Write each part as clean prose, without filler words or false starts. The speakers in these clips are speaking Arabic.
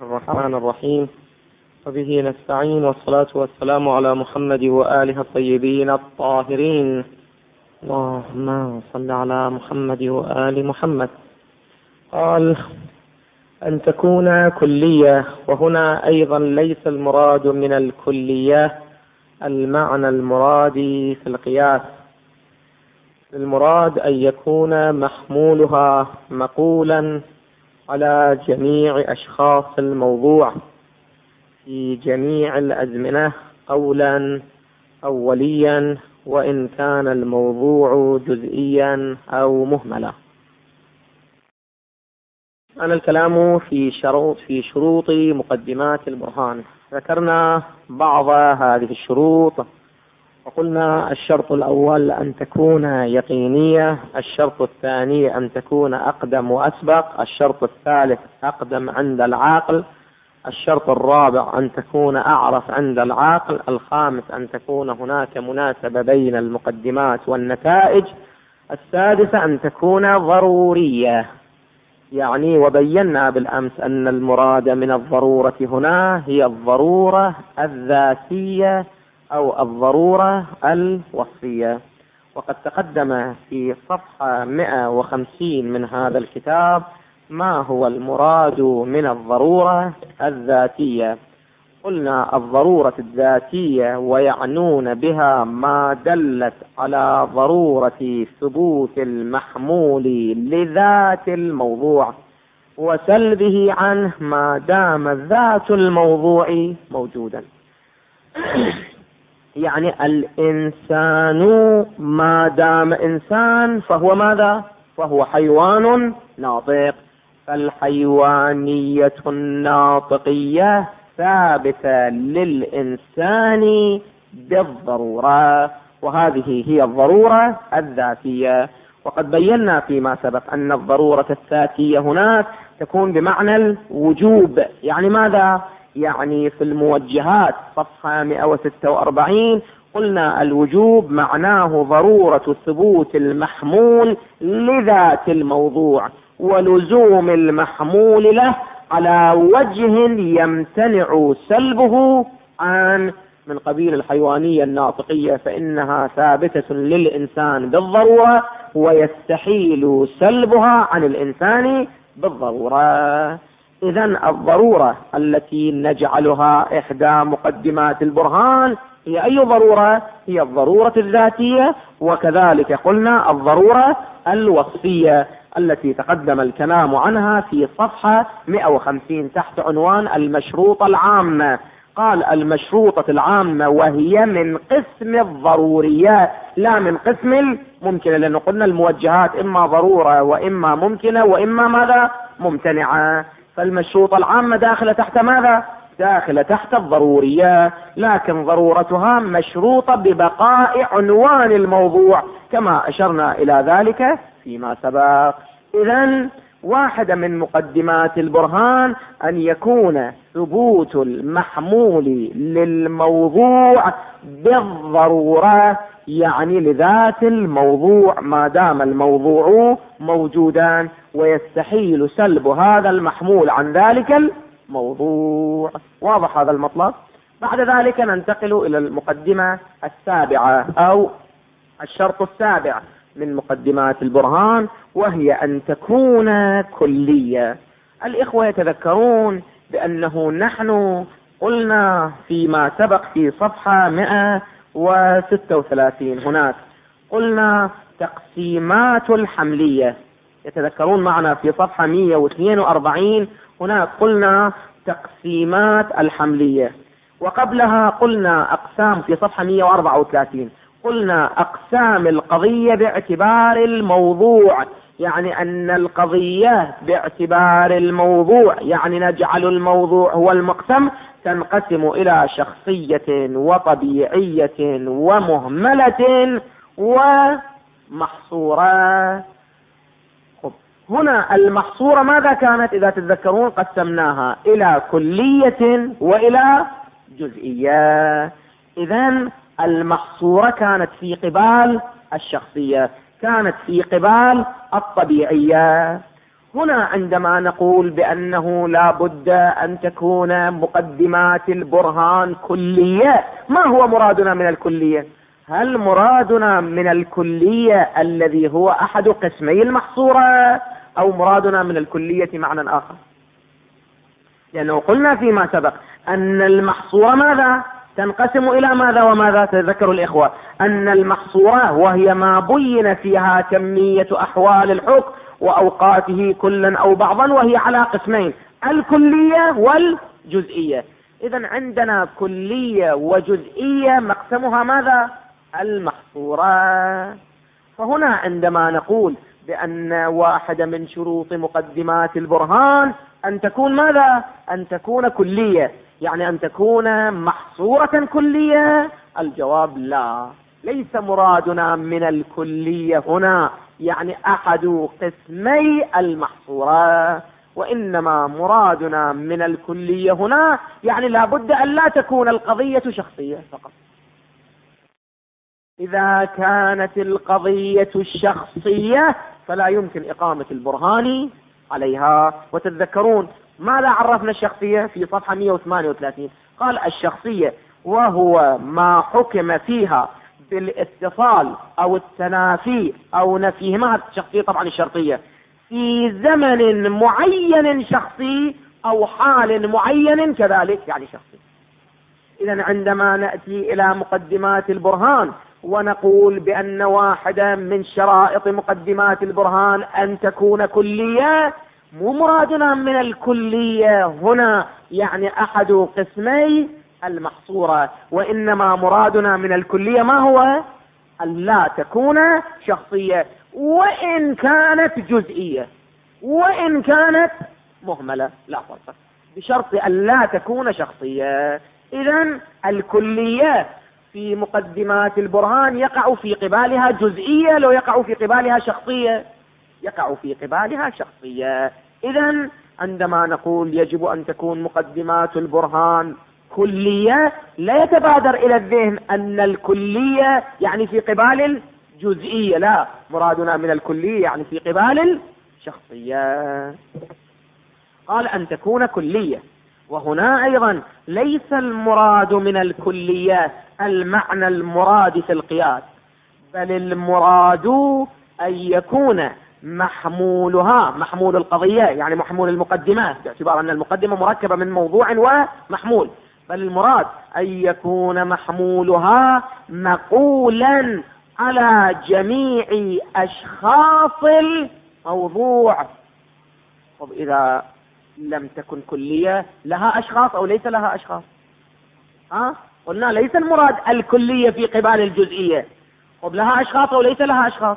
الرحمن الرحيم، وبه نستعين، والصلاة والسلام على محمد وآله الطيبين الطاهرين. اللهم صل على محمد وآل محمد. قال أن تكون كلية، وهنا أيضا ليس المراد من الكلية المعنى المراد في القياس، المراد أن يكون محمولها مقولا على جميع أشخاص الموضوع في جميع الأزمنة قولا أوليا، وإن كان الموضوع جزئيا أو مهملا. أنا الكلام في شروط مقدمات البرهان. ذكرنا بعض هذه الشروط وقلنا الشرط الأول أن تكون يقينية، الشرط الثاني أن تكون أقدم وأسبق، الشرط الثالث أقدم عند العاقل، الشرط الرابع أن تكون أعرف عند العاقل، الخامس أن تكون هناك مناسبة بين المقدمات والنتائج، السادسة أن تكون ضرورية. يعني وبينا بالأمس أن المراد من الضرورة هنا هي الضرورة الذاتية أو الضرورة الوصفية. وقد تقدم في صفحة 150 من هذا الكتاب ما هو المراد من الضرورة الذاتية. قلنا الضرورة الذاتية ويعنون بها ما دلت على ضرورة ثبوت المحمول لذات الموضوع وسلبه عنه ما دام ذات الموضوع موجودا. يعني الإنسان ما دام إنسان فهو ماذا؟ فهو حيوان ناطق، فالحيوانية الناطقية ثابتة للإنسان بالضرورة، وهذه هي الضرورة الذاتية. وقد بينا فيما سبق أن الضرورة الذاتية هناك تكون بمعنى الوجوب. يعني ماذا؟ يعني في الموجهات صفحة 146 قلنا الوجوب معناه ضرورة ثبوت المحمول لذات الموضوع ولزوم المحمول له على وجه يمتنع سلبه عن من قبيل الحيوانية الناطقية، فإنها ثابتة للإنسان بالضرورة ويستحيل سلبها عن الإنسان بالضرورة. إذن الضرورة التي نجعلها إحدى مقدمات البرهان هي أي ضرورة؟ هي الضرورة الذاتية، وكذلك قلنا الضرورة الوصفية التي تقدم الكلام عنها في صفحة 150 تحت عنوان المشروطة العامة. قال المشروطة العامة وهي من قسم الضروريات لا من قسم الممكنة، لأنه قلنا الموجهات إما ضرورة وإما ممكنة وإما ماذا؟ ممتنعة. فالمشروطة العامة داخلة تحت ماذا؟ داخلة تحت الضرورية، لكن ضرورتها مشروطة ببقاء عنوان الموضوع كما أشرنا إلى ذلك فيما سبق. إذن واحدة من مقدمات البرهان أن يكون ثبوت المحمول للموضوع بالضرورة، يعني لذات الموضوع ما دام الموضوع موجودا ويستحيل سلب هذا المحمول عن ذلك الموضوع. واضح هذا المطلب؟ بعد ذلك ننتقل إلى المقدمة السابعة أو الشرط السابع من مقدمات البرهان، وهي أن تكون كلية. الإخوة يتذكرون بأنه نحن قلنا فيما سبق في صفحة 136 هناك قلنا تقسيمات الحملية. يتذكرون معنا في صفحة 142 هناك قلنا تقسيمات الحملية، وقبلها قلنا أقسام في صفحة 134 قلنا أقسام القضية باعتبار الموضوع، يعني أن القضية باعتبار الموضوع يعني نجعل الموضوع هو المقسم تنقسم إلى شخصية وطبيعية ومهملة ومحصورة. هنا المحصورة ماذا كانت؟ إذا تتذكرون قسمناها إلى كلية وإلى جزئية. إذن المحصورة كانت في قبال الشخصية، كانت في قبال الطبيعية. هنا عندما نقول بأنه لا بد أن تكون مقدمات البرهان كلية، ما هو مرادنا من الكلية؟ هل مرادنا من الكلية الذي هو أحد قسمي المحصورة، أو مرادنا من الكلية معنى آخر؟ لأنه قلنا فيما سبق أن المحصورة ماذا؟ تنقسم إلى ماذا وماذا؟ تذكروا الإخوة أن المحصورة وهي ما بين فيها كمية أحوال الحكم وأوقاته كلا أو بعضا، وهي على قسمين: الكلية والجزئية. إذن عندنا كلية وجزئية، مقسمها ماذا؟ المحصورة. فهنا عندما نقول بأن واحدة من شروط مقدمات البرهان أن تكون ماذا؟ أن تكون كلية، يعني أن تكون محصورة كلية. الجواب لا، ليس مرادنا من الكلية هنا يعني أحد قسمي المحصورة، وإنما مرادنا من الكلية هنا يعني لا بد أن لا تكون القضية شخصية فقط. إذا كانت القضية الشخصية فلا يمكن إقامة البرهان عليها. وتتذكرون ماذا عرفنا الشخصية في صفحة 138؟ قال الشخصية وهو ما حكم فيها بالاتصال أو التنافي أو نفيهما، الشخصية طبعا الشرطية، في زمن معين شخصي أو حال معين كذلك يعني شخصي. إذن عندما نأتي إلى مقدمات البرهان ونقول بأن واحدة من شرائط مقدمات البرهان أن تكون كلية، مو مرادنا من الكلية هنا يعني أحد قسمي المحصورة، وإنما مرادنا من الكلية ما هو؟ أن لا تكون شخصية، وإن كانت جزئية وإن كانت مهملة لا فرق، بشرط أن لا تكون شخصية. إذن الكلية في مقدمات البرهان يقع في قبالها جزئية، لو يقع في قبالها شخصية يقع في قبالها شخصية. إذن عندما نقول يجب أن تكون مقدمات البرهان كلية، لا يتبادر إلى الذهن أن الكلية يعني في قبال الجزئية، لا، مرادنا من الكلية يعني في قبال الشخصية. قال أن تكون كلية، وهنا أيضا ليس المراد من الكلية المعنى المراد في القياس، بل المراد أن يكون محمولها، محمول القضية يعني محمول المقدمات، باعتبار أن المقدمة مركبة من موضوع ومحمول، بل المراد أن يكون محمولها مقولا على جميع أشخاص الموضوع. طب إذا لم تكن كلية لها أشخاص أو ليس لها أشخاص؟ قلنا ليس المراد الكلية في قبال الجزئية. طب لها أشخاص أو ليس لها أشخاص؟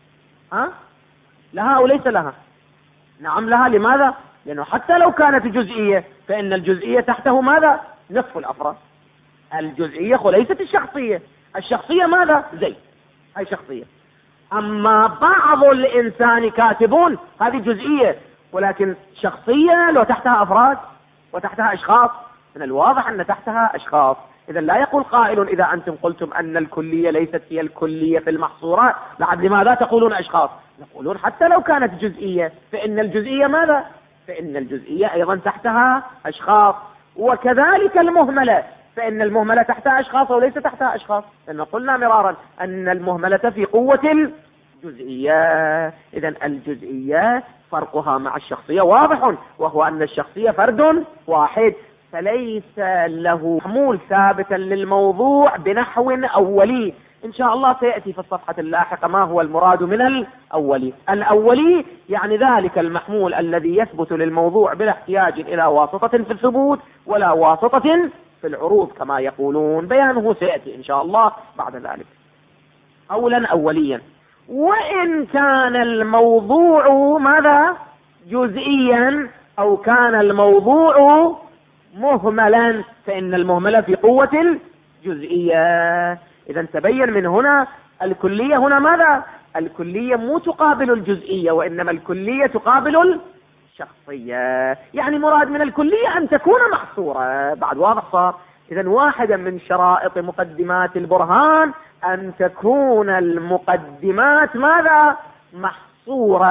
لها أو ليس لها؟ نعم لها. لماذا؟ لأنه حتى لو كانت جزئية فإن الجزئية تحته ماذا؟ نصف الأفراد. الجزئية وليست الشخصية. الشخصية ماذا؟ زيد، هاي شخصية. أما بعض الإنسان كاتبون هذه جزئية، ولكن شخصية لو تحتها أفراد وتحتها أشخاص، من الواضح أن تحتها أشخاص. إذا لا يقول قائل إذا أنتم قلتم أن الكلية ليست هي الكلية في المحصورات، لعد لماذا تقولون أشخاص؟ نقولون حتى لو كانت جزئية فإن الجزئية ماذا؟ فإن الجزئية أيضا تحتها أشخاص. وكذلك المهملة، فإن المهملة تحتها أشخاص وليس تحتها أشخاص، لأن قلنا مرارا أن المهملة في قوة الجزئية. إذن الجزئية فرقها مع الشخصية واضح، وهو أن الشخصية فرد واحد، فليس له محمول ثابتا للموضوع بنحو أولي. إن شاء الله سيأتي في الصفحة اللاحقة ما هو المراد من الأولي. الأولي يعني ذلك المحمول الذي يثبت للموضوع بلا احتياج إلى واسطة في الثبوت ولا واسطة في العروض كما يقولون، بيانه سيأتي إن شاء الله بعد ذلك. أولا أوليا. وإن كان الموضوع ماذا؟ جزئيا أو كان الموضوع مهملا، فإن المهملة في قوة الجزئية. إذا تبين من هنا الكلية هنا ماذا؟ الكلية مو تقابل الجزئية، وإنما الكلية تقابل الشخصية. يعني مراد من الكلية أن تكون محصورة. بعد واضح صار؟ إذا واحدة من شرائط مقدمات البرهان أن تكون المقدمات ماذا؟ محصورة،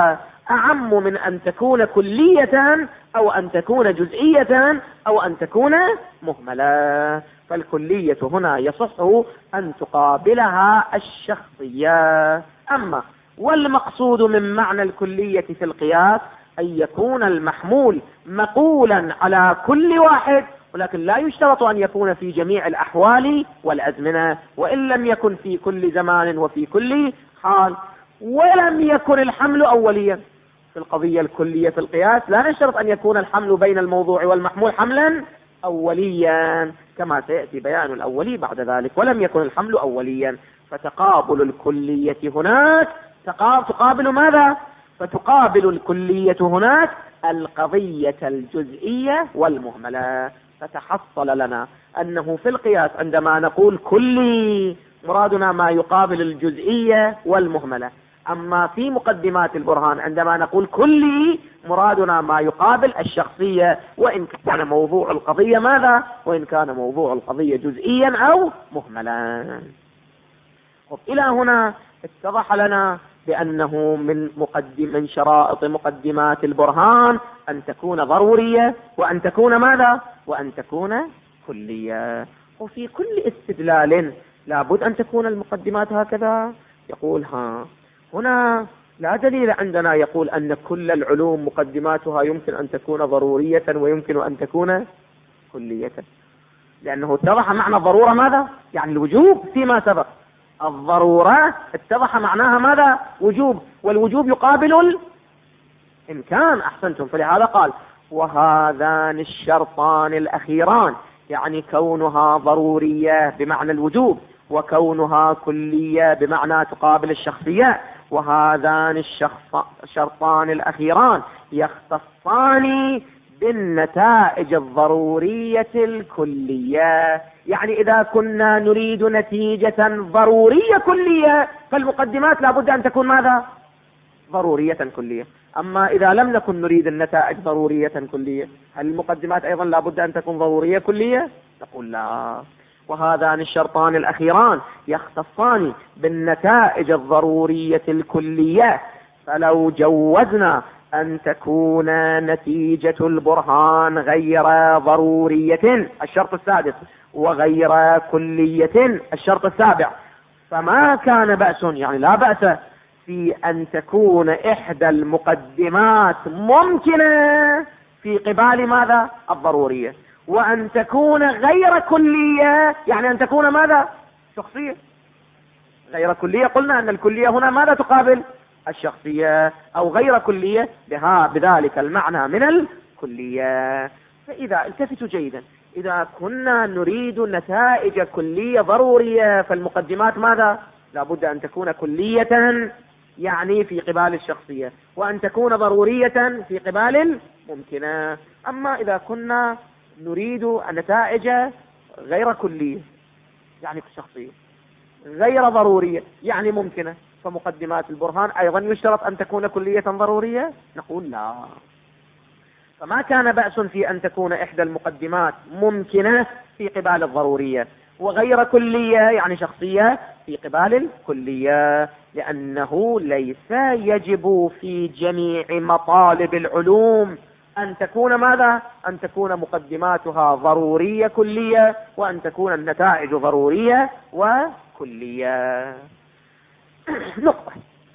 أعم من أن تكون كلية أو أن تكون جزئية أو أن تكون مهملة. فالكلية هنا يصح أن تقابلها الشخصية. أما والمقصود من معنى الكلية في القياس أن يكون المحمول مقولا على كل واحد، ولكن لا يشترط أن يكون في جميع الأحوال والأزمنة، وإن لم يكن في كل زمان وفي كل حال. ولم يكن الحمل أوليا. في القضية الكلية في القياس لا نشترط أن يكون الحمل بين الموضوع والمحمول حملا أوليا، كما سيأتي بيان الأولي بعد ذلك. ولم يكن الحمل أوليا، فتقابل الكلية هناك تقابل ماذا؟ فتقابل الكلية هناك القضية الجزئية والمهملة. فتحصل لنا أنه في القياس عندما نقول كلي مرادنا ما يقابل الجزئية والمهملة. أما في مقدمات البرهان عندما نقول كلي مرادنا ما يقابل الشخصية، وإن كان موضوع القضية ماذا؟ وإن كان موضوع القضية جزئيا أو مهملا. إلى هنا اتضح لنا بأنه من شرائط مقدمات البرهان أن تكون ضرورية، وأن تكون ماذا؟ وأن تكون كلية. وفي كل استدلال لابد أن تكون المقدمات هكذا. يقول هنا لا دليل عندنا يقول أن كل العلوم مقدماتها يمكن أن تكون ضرورية ويمكن أن تكون كلية، لأنه اتضح معنى الضرورة ماذا؟ يعني الوجوب فيما سبق. الضرورة اتضح معناها ماذا؟ وجوب، والوجوب يقابل الإمكان. أحسنتم. فلهذا قال وهذان الشرطان الأخيران، يعني كونها ضرورية بمعنى الوجوب، وكونها كلية بمعنى تقابل الشخصية. وهذان الشرطان الأخيران يختصان بالنتائج الضرورية الكلية. يعني إذا كنا نريد نتيجة ضرورية كلية فالمقدمات لابد أن تكون ماذا؟ ضرورية كلية. أما إذا لم نكن نريد النتائج ضرورية كلية، هل المقدمات أيضا لابد أن تكون ضرورية كلية؟ نقول لا. وهذان الشرطان الأخيران يختصان بالنتائج الضرورية الكلية. فلو جوزنا أن تكون نتيجة البرهان غير ضرورية، الشرط السادس، وغير كلية، الشرط السابع، فما كان بأس، يعني لا بأس في أن تكون إحدى المقدمات ممكنة في قبال ماذا؟ الضرورية، وأن تكون غير كلية، يعني أن تكون ماذا؟ شخصية. غير كلية قلنا أن الكلية هنا ماذا تقابل؟ الشخصية، أو غير كلية بذلك المعنى من الكلية. فإذا التفتوا جيدا، إذا كنا نريد نتائج كلية ضرورية فالمقدمات ماذا؟ لابد أن تكون كلية يعني في قبال الشخصية، وأن تكون ضرورية في قبال الممكنة. أما إذا كنا نريد النتائج غير كلية يعني الشخصية، غير ضرورية يعني ممكنة، فمقدمات البرهان أيضا يشترط أن تكون كلية ضرورية؟ نقول لا. فما كان بأس في أن تكون إحدى المقدمات ممكنة في قبال الضرورية، وغير كلية يعني شخصية في قبال الكلية، لأنه ليس يجب في جميع مطالب العلوم أن تكون ماذا؟ أن تكون مقدماتها ضرورية كلية، وأن تكون النتائج ضرورية وكلية. نقطة.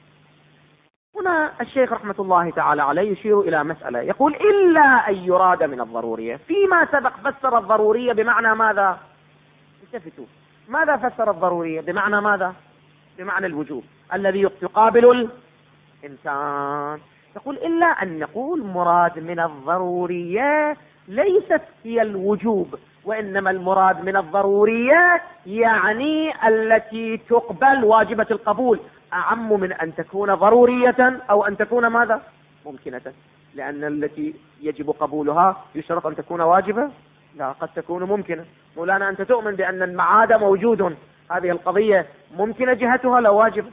هنا الشيخ رحمة الله تعالى عليه يشير إلى مسألة، يقول إلا أن يراد من الضرورية. فيما سبق فسر الضرورية بمعنى ماذا؟ التفتوا، ماذا فسر الضرورية؟ بمعنى ماذا؟ بمعنى الوجوب الذي يقابل الإمكان. يقول إلا أن نقول مراد من الضرورية ليست هي الوجوب، وإنما المراد من الضرورية يعني التي تقبل واجبة القبول، أعم من أن تكون ضرورية أو أن تكون ماذا؟ ممكنة، لأن التي يجب قبولها يشترط أن تكون واجبة؟ لا، قد تكون ممكنة. مولانا أنت تؤمن بأن المعاد موجود، هذه القضية ممكنة جهتها لو واجبة.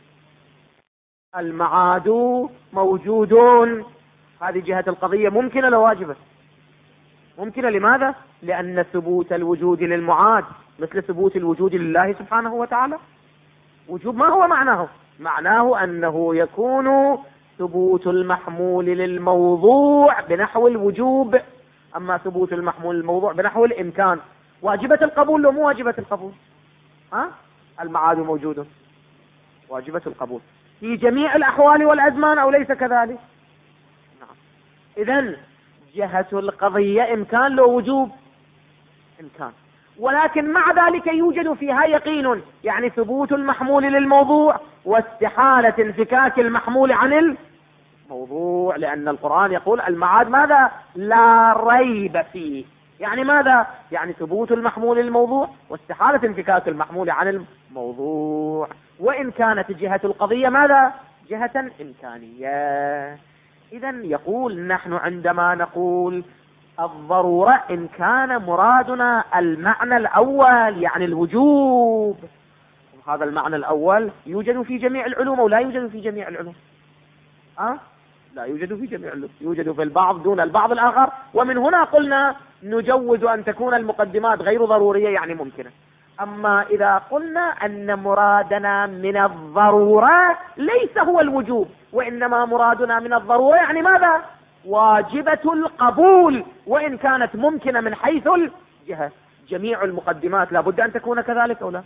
المعاد موجودون، هذه جهة القضية ممكنة لو واجبة. ممكنة لماذا؟ لأن ثبوت الوجود للمعاد مثل ثبوت الوجود لله سبحانه وتعالى. وجوب ما هو معناه؟ معناه أنه يكون ثبوت المحمول للموضوع بنحو الوجوب. أما ثبوت المحمول للموضوع بنحو الإمكان، واجبة القبول لو مو واجبة القبول؟ المعاد موجود، واجبة القبول في جميع الأحوال والأزمان أو ليس كذلك؟ نعم. إذن جهة القضية إمكان لو وجوب؟ إمكان، ولكن مع ذلك يوجد فيها يقين، يعني ثبوت المحمول للموضوع واستحالة انفكاك المحمول عن الموضوع، لأن القرآن يقول المعاد ماذا؟ لا ريب فيه. يعني ماذا؟ يعني ثبوت المحمول للموضوع واستحالة انفكاك المحمول عن الموضوع، وإن كانت جهة القضية ماذا؟ جهة إمكانية. إذن يقول نحن عندما نقول الضرورة إن كان مرادنا المعنى الأول يعني الوجوب، هذا المعنى الأول يوجد في جميع العلوم أو لا يوجد في جميع العلوم؟ لا يوجد في جميع العلوم، يوجد في البعض دون البعض الآخر. ومن هنا قلنا نجوز أن تكون المقدمات غير ضرورية يعني ممكنة. أما إذا قلنا أن مرادنا من الضرورة ليس هو الوجوب، وإنما مرادنا من الضرورة يعني ماذا؟ واجبة القبول، وإن كانت ممكنة من حيث الجهة. جميع المقدمات لابد أن تكون كذلك أو لا؟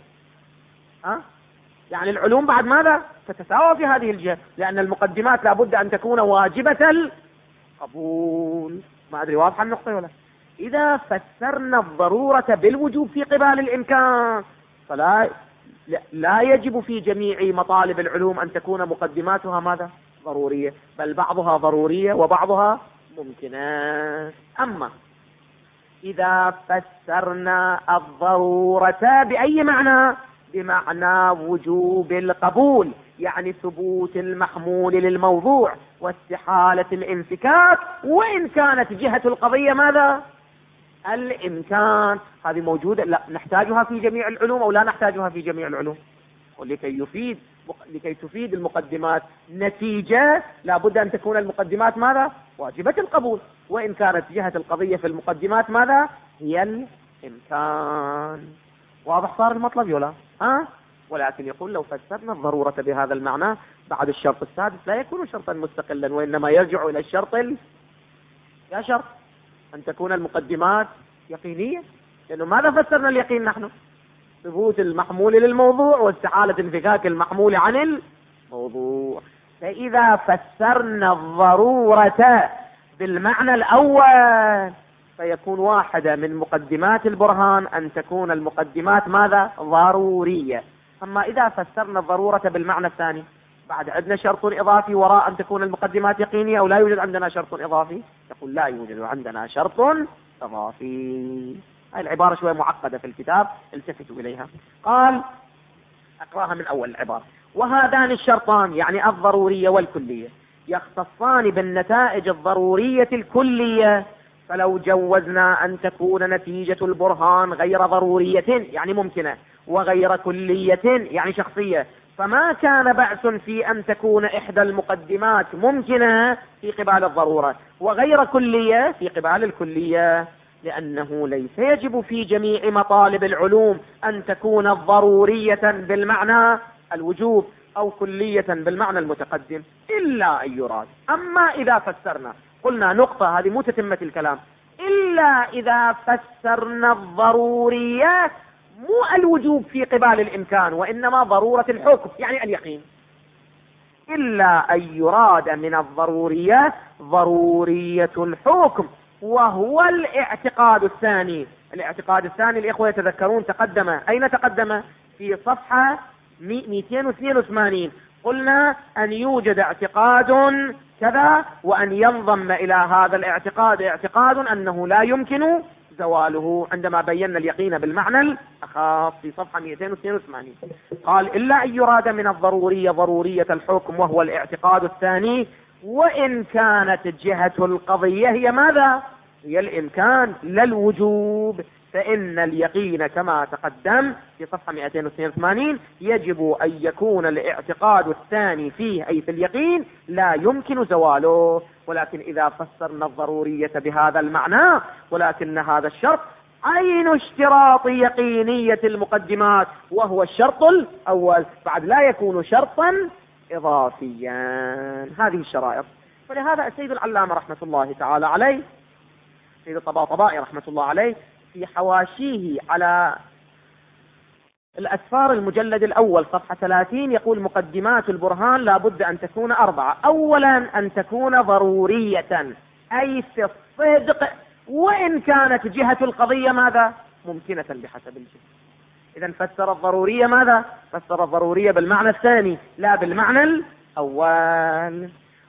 يعني العلوم بعد ماذا؟ تتساوى في هذه الجهة، لأن المقدمات لابد أن تكون واجبة القبول. ما أدري واضحة النقطة ولا؟ إذا فسرنا الضرورة بالوجوب في قبال الإمكان فلا لا يجب في جميع مطالب العلوم أن تكون مقدماتها ماذا؟ ضرورية، بل بعضها ضرورية وبعضها ممكنة. أما إذا فسرنا الضرورة بأي معنى؟ بمعنى وجوب القبول، يعني ثبوت المحمول للموضوع واستحالة الانفكاك، وإن كانت جهة القضية ماذا؟ الإمكان. هذه موجودة، لا نحتاجها في جميع العلوم أو لا نحتاجها في جميع العلوم؟ لكي تفيد المقدمات نتيجة لابد أن تكون المقدمات ماذا؟ واجبة القبول، وإن كانت جهة القضية في المقدمات ماذا؟ هي الإمكان. واضح صار المطلب ولا؟ ولكن يقول لو فسرنا الضرورة بهذا المعنى بعد الشرط السادس لا يكون شرطا مستقلا، وإنما يرجع إلى الشرط يا شرط أن تكون المقدمات يقينية، لأنه ماذا فسرنا اليقين نحن؟ ثبوت المحمول للموضوع واستحالة انفكاك المحمول عن الموضوع. فإذا فسرنا الضرورة بالمعنى الأول فيكون واحدة من مقدمات البرهان أن تكون المقدمات ماذا؟ ضرورية. أما إذا فسرنا الضرورة بالمعنى الثاني بعد عندنا شرط إضافي وراء أن تكون المقدمات يقينية، أو لا يوجد عندنا شرط إضافي؟ يقول لا يوجد عندنا شرط إضافي. هاي العبارة شوية معقدة في الكتاب، التفتوا إليها. قال أقراها من أول العبارة: وهذان الشرطان يعني الضرورية والكلية يختصان بالنتائج الضرورية الكلية، فلو جوزنا أن تكون نتيجة البرهان غير ضرورية يعني ممكنة، وغير كلية يعني شخصية، فما كان بأس في أن تكون إحدى المقدمات ممكنة في قبال الضرورة وغير كلية في قبال الكلية، لأنه ليس يجب في جميع مطالب العلوم أن تكون ضرورية بالمعنى الوجوب أو كلية بالمعنى المتقدم إلا أن يراد. أما إذا فسرنا، قلنا نقطة هذه مو تتمة الكلام، إلا إذا فسرنا الضروريات مو الوجوب في قبال الإمكان وإنما ضرورة الحكم يعني اليقين، إلا أن يراد من الضروريات ضرورية الحكم وهو الاعتقاد الثاني. الاعتقاد الثاني الإخوة يتذكرون تقدم، أين تقدم؟ في صفحة 282 قلنا أن يوجد اعتقاد كذا وأن ينضم إلى هذا الاعتقاد اعتقاد أنه لا يمكن زواله، عندما بينا اليقين بالمعنى الأخاف في صفحة 282. قال إلا أن يراد من الضرورية ضرورية الحكم وهو الاعتقاد الثاني، وإن كانت جهة القضية هي ماذا؟ هي الإمكان لا الوجوب، فإن اليقين كما تقدم في صفحة 282 يجب أن يكون الاعتقاد الثاني فيه أي في اليقين لا يمكن زواله. ولكن إذا فسرنا الضرورية بهذا المعنى ولكن هذا الشرط عين اشتراط يقينية المقدمات وهو الشرط الأول، بعد لا يكون شرطا إضافيا. هذه الشرائط. فلهذا السيد العلامة رحمة الله تعالى عليه، سيد الطباطبائي رحمة الله عليه، في حواشيه على الأسفار المجلد الأول صفحة 30 يقول: مقدمات البرهان لا بد أن تكون 4. أولا أن تكون ضرورية، أي في الصدق، وإن كانت جهة القضية ماذا؟ ممكنة بحسب الجهة. إذا فسر الضرورية ماذا؟ فسر الضرورية بالمعنى الثاني لا بالمعنى الأول.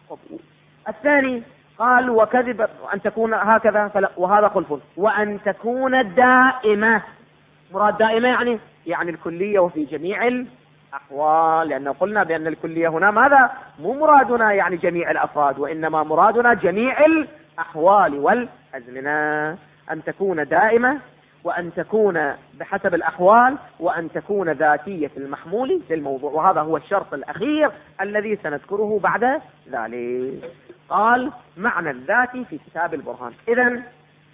الثاني قال: وكذب أن تكون هكذا، وهذا خلف. وأن تكون دائمة. مراد دائمة يعني الكلية وفي جميع الأحوال، لأن قلنا بأن الكلية هنا ماذا؟ مو مرادنا يعني جميع الأفراد، وإنما مرادنا جميع الأحوال والأزمنة. أن تكون دائمة، وأن تكون بحسب الأحوال، وأن تكون ذاتية المحمول للموضوع. وهذا هو الشرط الأخير الذي سنذكره بعد ذلك. قال: معنى الذاتي في كتاب البرهان. إذن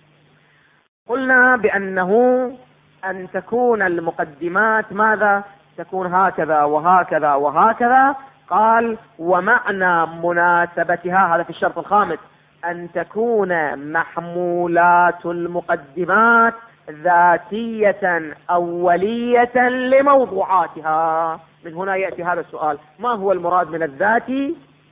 قلنا بأنه أن تكون المقدمات ماذا؟ تكون هكذا وهكذا وهكذا. قال: ومعنى مناسبتها، هذا في الشرط الخامس، أن تكون محمولات المقدمات ذاتية أولية لموضوعاتها. من هنا يأتي هذا السؤال: ما هو المراد من الذاتي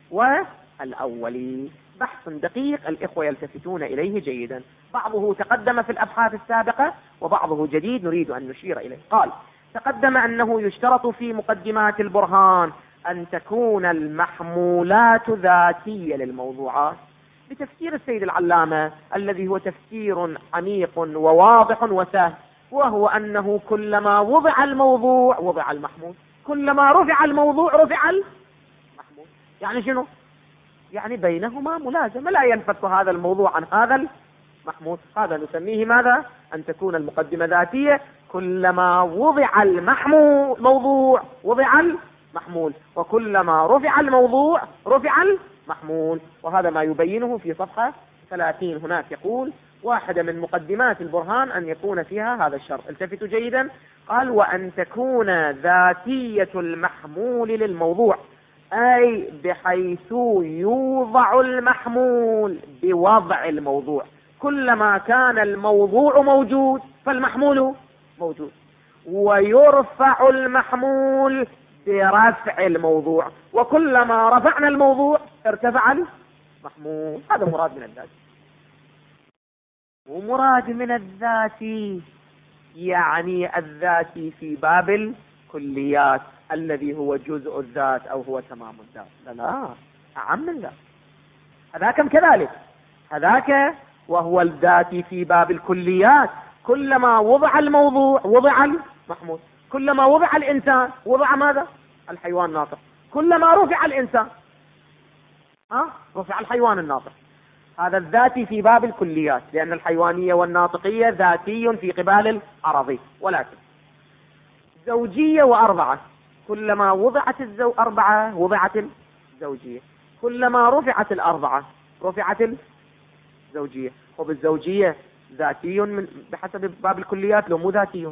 والأولي؟ بحث دقيق الإخوة يلتفتون إليه جيدا، بعضه تقدم في الأبحاث السابقة وبعضه جديد نريد أن نشير إليه. قال: تقدم أنه يشترط في مقدمات البرهان أن تكون المحمولات ذاتية للموضوعات، بتفسير السيد العلامة الذي هو تفسير عميق وواضح وسهل، وهو أنه كلما وضع الموضوع وضع المحمول، كلما رفع الموضوع رفع المحمول. يعني شنو؟ يعني بينهما ملازمة، لا ينفك هذا الموضوع عن هذا المحمول. هذا نسميه ماذا؟ أن تكون المقدمة ذاتية، كلما وضع المحمول موضوع وضع المحمول، وكلما رفع الموضوع رفع المحمول. وهذا ما يبينه في صفحة 30 هناك يقول: واحدة من مقدمات البرهان أن يكون فيها هذا الشرط. التفتوا جيدا. قال: وأن تكون ذاتية المحمول للموضوع، أي بحيث يوضع المحمول بوضع الموضوع. كلما كان الموضوع موجود فالمحمول موجود، ويرفع المحمول برفع الموضوع، وكلما رفعنا الموضوع ارتفع المحمول. هذا مراد من الذات. ومراد من الذات يعني الذاتي في باب الكليات الذي هو جزء الذات أو هو تمام الذات. لا، أعم من ذات. هذاك كذلك، هذاك وهو الذاتي في باب الكليات. كلما وضع الموضوع وضع المحمول، كلما وضع الإنسان وضع ماذا؟ الحيوان الناطق. كلما رفع الإنسان رفع الحيوان الناطق. هذا الذاتي في باب الكليات، لأن الحيوانية والناطقية ذاتي في قبال العرضي. ولكن زوجية وأربعة، كلما وضعت أربعة وضعت الزوجية، كلما رفعت الأربعة رفعت الزوجية. وبالزوجية ذاتي من بحسب باب الكليات لو مو ذاتي؟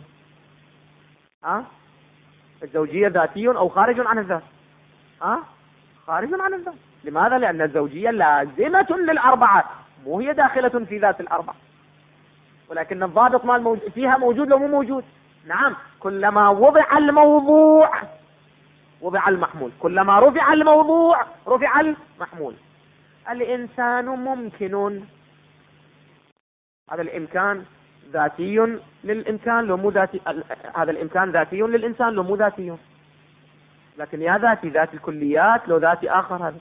الزوجية ذاتي أو خارج عن الذات؟ خارج عن الذات. لماذا؟ لأن الزوجية لازمة للأربعة، مو هي داخلة في ذات الأربعة، ولكن الضابط مال فيها موجود لو مو موجود. نعم، كلما وضع الموضوع وضع المحمول، كلما رفع الموضوع رفع المحمول. الإنسان ممكن، هذا الإمكان ذاتي للإمكان لو مو ذاتي، هذا الإمكان ذاتي للإنسان لو مو ذاتي. لكن يا ذاتي ذات الكليات لو ذاتي آخر. هذا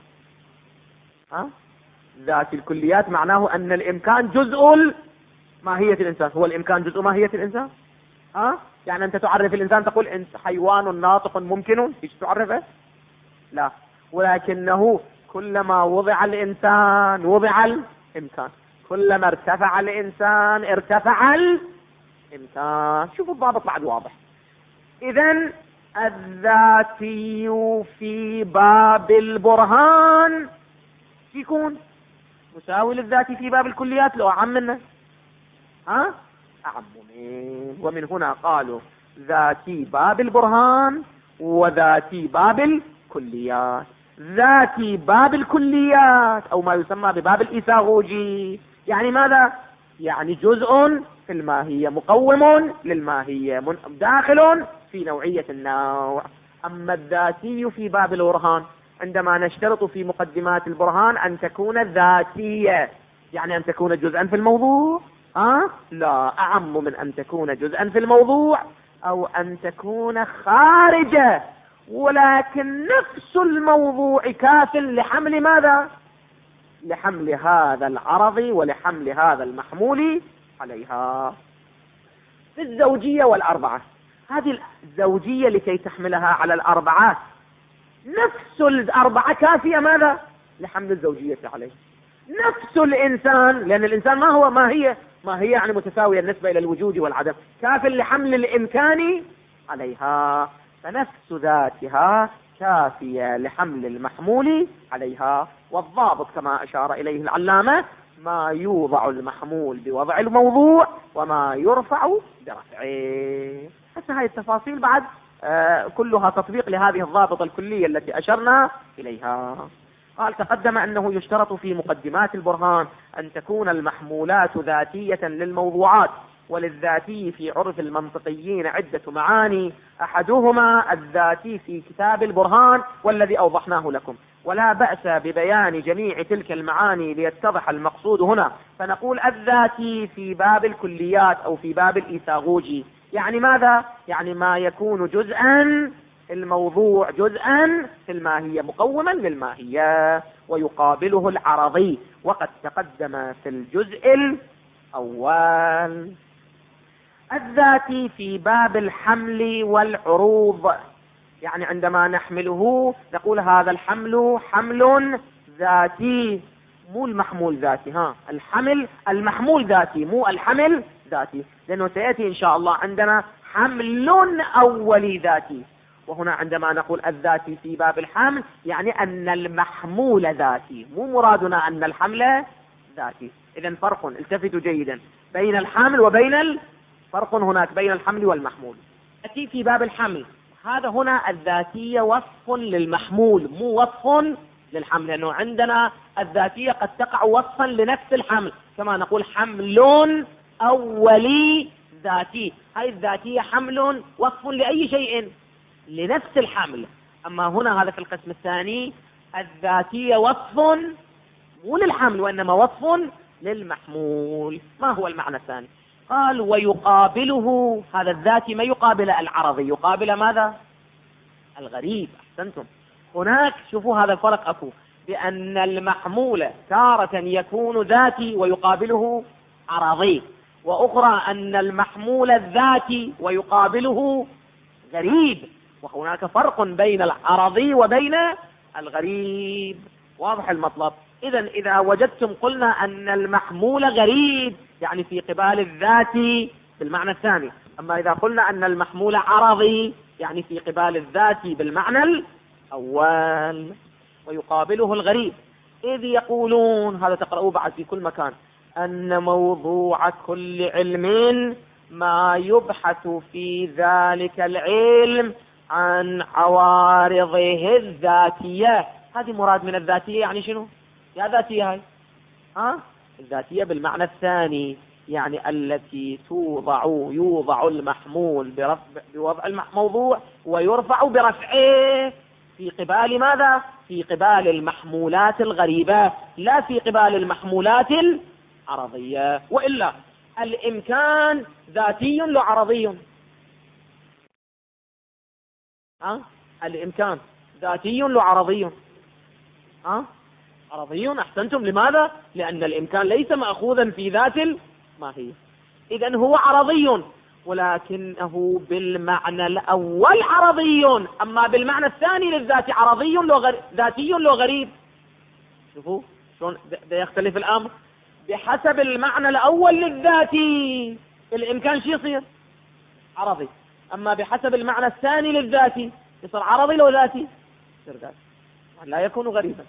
ذات الكليات معناه أن الإمكان جزء ماهية الإنسان. هو الإمكان جزء ماهية الإنسان؟ يعني أنت تعرف الإنسان تقول أنت حيوان ناطق ممكن، ايش تعرفه؟ لا، ولكنه كلما وضع الإنسان وضع الإمكان، كلما ارتفع الإنسان ارتفع الإمكان. شوفوا الضابط بعد واضح. إذن الذاتي في باب البرهان يكون مساوي للذاتي في باب الكليات لو أعم منه. أعم منه. ومن هنا قالوا ذاتي باب البرهان وذاتي باب الكليات. ذاتي باب الكليات أو ما يسمى بباب الإيثاغوجي. يعني ماذا؟ يعني جزء في الماهية مقوم للماهية داخل في نوعية النوع. أما الذاتي في باب البرهان عندما نشترط في مقدمات البرهان أن تكون ذاتية، يعني أن تكون جزءا في الموضوع. لا، أعم من أن تكون جزءا في الموضوع أو أن تكون خارجة، ولكن نفس الموضوع كاف لحمل ماذا؟ لحمل هذا العرض ولحمل هذا المحمول عليها. في الزوجية والأربعة، هذه الزوجية لكي تحملها على الأربعة نفس الأربعة كافية ماذا؟ لحمل الزوجية عليه. نفس الإنسان، لأن الإنسان ما هي يعني متساوية بالنسبة إلى الوجود والعدم، كاف لحمل الإمكان عليها، فنفس ذاتها كافية لحمل المحمول عليها. والضابط كما أشار إليه العلامة ما يوضع المحمول بوضع الموضوع وما يرفع برفعه. حتى هذه التفاصيل بعد كلها تطبيق لهذه الضابطة الكلية التي أشرنا إليها. قال تقدم أنه يشترط في مقدمات البرهان أن تكون المحمولات ذاتية للموضوعات، وللذاتي في عرف المنطقيين عدة معاني، أحدهما الذاتي في كتاب البرهان والذي أوضحناه لكم، ولا بأس ببيان جميع تلك المعاني ليتضح المقصود هنا. فنقول الذاتي في باب الكليات أو في باب الإيثاغوجي، يعني ماذا؟ يعني ما يكون جزءا الموضوع جزءا في الماهية مقوما للماهية، ويقابله العرضي، وقد تقدم في الجزء الأول. الذاتي في باب الحمل والعروض، يعني عندما نحمله نقول هذا الحمل حمل ذاتي، مو المحمول ذاتي. الحمل المحمول ذاتي، مو الحمل ذاتي، لأنه سيأتي إن شاء الله عندنا حمل أولي ذاتي. وهنا عندما نقول الذاتي في باب الحمل يعني أن المحمول ذاتي، مو مرادنا أن الحمل ذاتي. إذن فرق، التفتوا جيدا بين الحمل وبين فرق هناك بين الحمل والمحمول. الذاتي في باب الحمل، هذا هنا الذاتية وصف للمحمول مو وصف للحمل، لأنه عندنا الذاتية قد تقع وصفا لنفس الحمل، كما نقول حمل أولي ذاتي. هاي الذاتية حمل وصف لأي شيء لنفس الحمل. أما هنا هذا في القسم الثاني الذاتية وصف مو للحمل وإنما وصف للمحمول. ما هو المعنى الثاني؟ قال ويقابله هذا الذاتي، ما يقابل العرضي؟ يقابل ماذا؟ الغريب. أحسنتم. هناك شوفوا هذا الفرق أكو، بأن المحمول تارة يكون ذاتي ويقابله عرضي، وأخرى أن المحمول الذاتي ويقابله غريب، وهناك فرق بين العرضي وبين الغريب. واضح المطلب؟ إذا وجدتم قلنا أن المحمول غريب يعني في قبال الذاتي بالمعنى الثاني، أما إذا قلنا أن المحمول عرضي يعني في قبال الذاتي بالمعنى الأول. ويقابله الغريب، إذ يقولون، هذا تقرأوه بعد في كل مكان، أن موضوع كل علم ما يبحث في ذلك العلم عن عوارضه الذاتية. هذه مراد من الذاتية يعني شنو؟ يا ذاتية هاي الذاتية بالمعنى الثاني، يعني التي يوضع المحمول بوضع الموضوع ويرفع برفعه في قبال ماذا؟ في قبال المحمولات الغريبة، لا في قبال المحمولات العرضية. وإلا الإمكان ذاتي لو عرضي؟ الإمكان ذاتي لو عرضي؟ عرضي. أحسنتم. لماذا؟ لأن الإمكان ليس مأخوذا في ذات الماهية، إذن هو عرضي، ولكنه بالمعنى الأول عرضي، أما بالمعنى الثاني للذات عرضي ذاتي لو غريب. شوفوا شلون يختلف الأمر. بحسب المعنى الأول للذاتي الإمكان شو يصير؟ عرضي، أما بحسب المعنى الثاني للذاتي يصير عرضي لو ذاتي يصير ذاتي، لا يكون غريبا.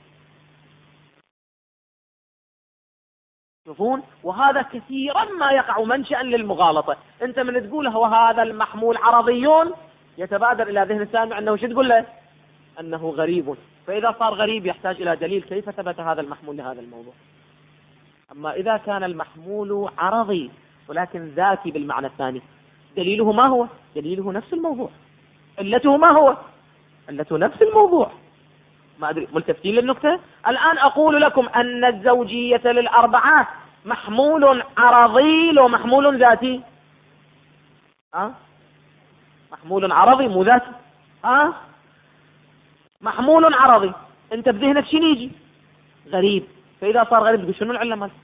شوفون، وهذا كثيرا ما يقع منشأ للمغالطة. انت من تقول هو هذا المحمول عرضي يتبادر الى ذهن السامع انه شو تقول له؟ أنه غريب، فإذا صار غريب يحتاج إلى دليل كيف ثبت هذا المحمول لهذا الموضوع. أما إذا كان المحمول عرضي ولكن ذاتي بالمعنى الثاني، دليله ما هو؟ دليله نفس الموضوع. علته ما هو؟ علته نفس الموضوع. ما أدري ملتفتين للنقطة؟ الآن أقول لكم أن الزوجية للأربعة محمول عرضي ومحمول ذاتي. محمول عرضي مو ذاتي. محمول عرضي، انت بذهنك شنو يجي؟ غريب. فإذا صار غريب شنو العلة مالته؟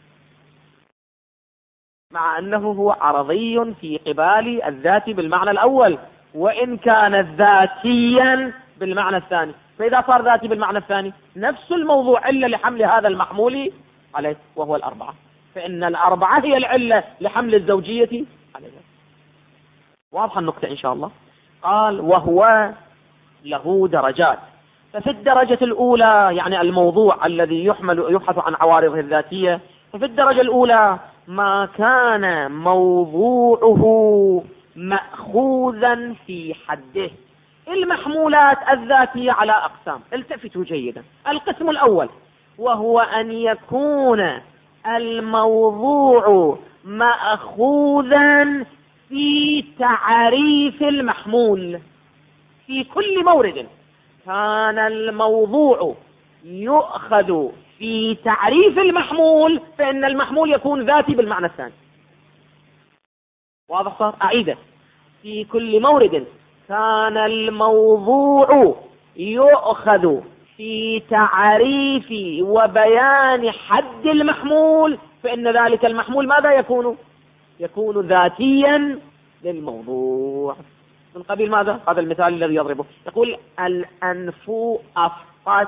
مع أنه هو عرضي في قبال الذاتي بالمعنى الأول، وإن كان ذاتيا بالمعنى الثاني. فإذا صار ذاتي بالمعنى الثاني نفس الموضوع علة لحمل هذا المحمول عليه وهو الأربعة، فإن الأربعة هي العلة لحمل الزوجية عليه. واضحة النقطة إن شاء الله. قال وهو له درجات. ففي الدرجة الأولى يعني الموضوع الذي يبحث عن عوارضه الذاتية، ففي الدرجة الأولى ما كان موضوعه مأخوذا في حده. المحمولات الذاتية على أقسام، التفتوا جيدا. القسم الأول وهو أن يكون الموضوع مأخوذا في تعريف المحمول. في كل مورد كان الموضوع يؤخذ في تعريف المحمول فإن المحمول يكون ذاتي بالمعنى الثاني. واضح صار؟ أعيده. في كل مورد كان الموضوع يؤخذ في تعريف وبيان حد المحمول فإن ذلك المحمول ماذا يكون؟ يكون ذاتيا للموضوع. من قبيل ماذا؟ هذا المثال الذي يضربه، يقول الأنف أفطس.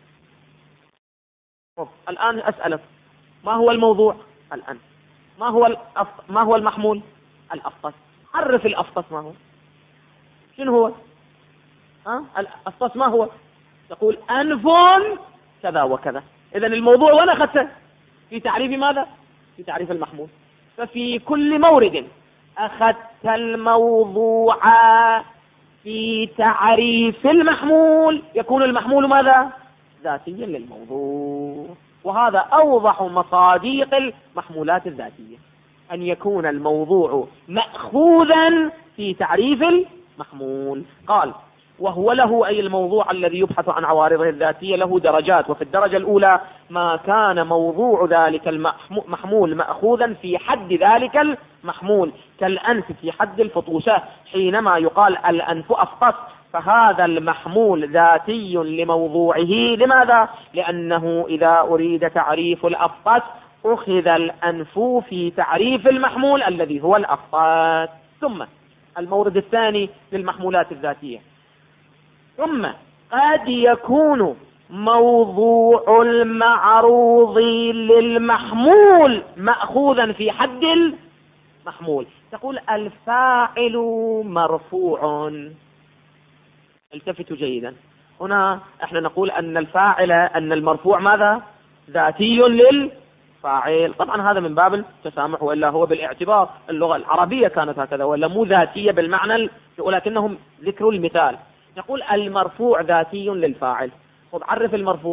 الآن أسألك ما هو الموضوع؟ الأنف. ما هو المحمول؟ الأفطس. عرف الأفطس ما هو؟ شنو هو؟ الأفطس ما هو؟ تقول أنف كذا وكذا. إذن الموضوع وين أخذته؟ في تعريف ماذا؟ في تعريف المحمول. ففي كل مورد أخذت الموضوع في تعريف المحمول يكون المحمول ماذا؟ ذاتيا للموضوع. وهذا أوضح مصادق المحمولات الذاتية، أن يكون الموضوع مأخوذا في تعريف المحمول. قال وهو له أي الموضوع الذي يبحث عن عوارضه الذاتية له درجات. وفي الدرجة الأولى ما كان موضوع ذلك المحمول مأخوذا في حد ذلك المحمول كالأنف في حد الفطوسة. حينما يقال الأنف أفطس فهذا المحمول ذاتي لموضوعه. لماذا؟ لأنه إذا أريد تعريف الأفطس أخذ الأنف في تعريف المحمول الذي هو الأفطس. ثم المورد الثاني للمحمولات الذاتية، ثم قد يكون موضوع المعروض للمحمول مأخوذا في حد المحمول. تقول الفاعل مرفوع. التفتوا جيدا. هنا احنا نقول أن الفاعل أن المرفوع ماذا؟ ذاتي للفاعل. طبعا هذا من باب التسامح، وإلا هو بالاعتبار اللغة العربية كانت هكذا، ولا مو ذاتية بالمعنى، ولكنهم ذكروا المثال. يقول المرفوع ذاتي للفاعل. طب عرف المرفوع.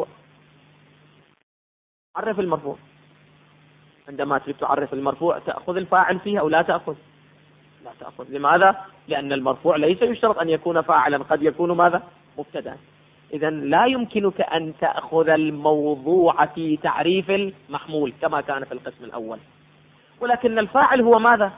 عرف المرفوع. عندما تريد تعرف المرفوع تأخذ الفاعل فيه أو لا تأخذ؟ لا تأخذ. لماذا؟ لأن المرفوع ليس يشترط أن يكون فاعلا، قد يكون ماذا؟ مبتدا. إذن لا يمكنك أن تأخذ الموضوع في تعريف المحمول كما كان في القسم الأول. ولكن الفاعل هو ماذا؟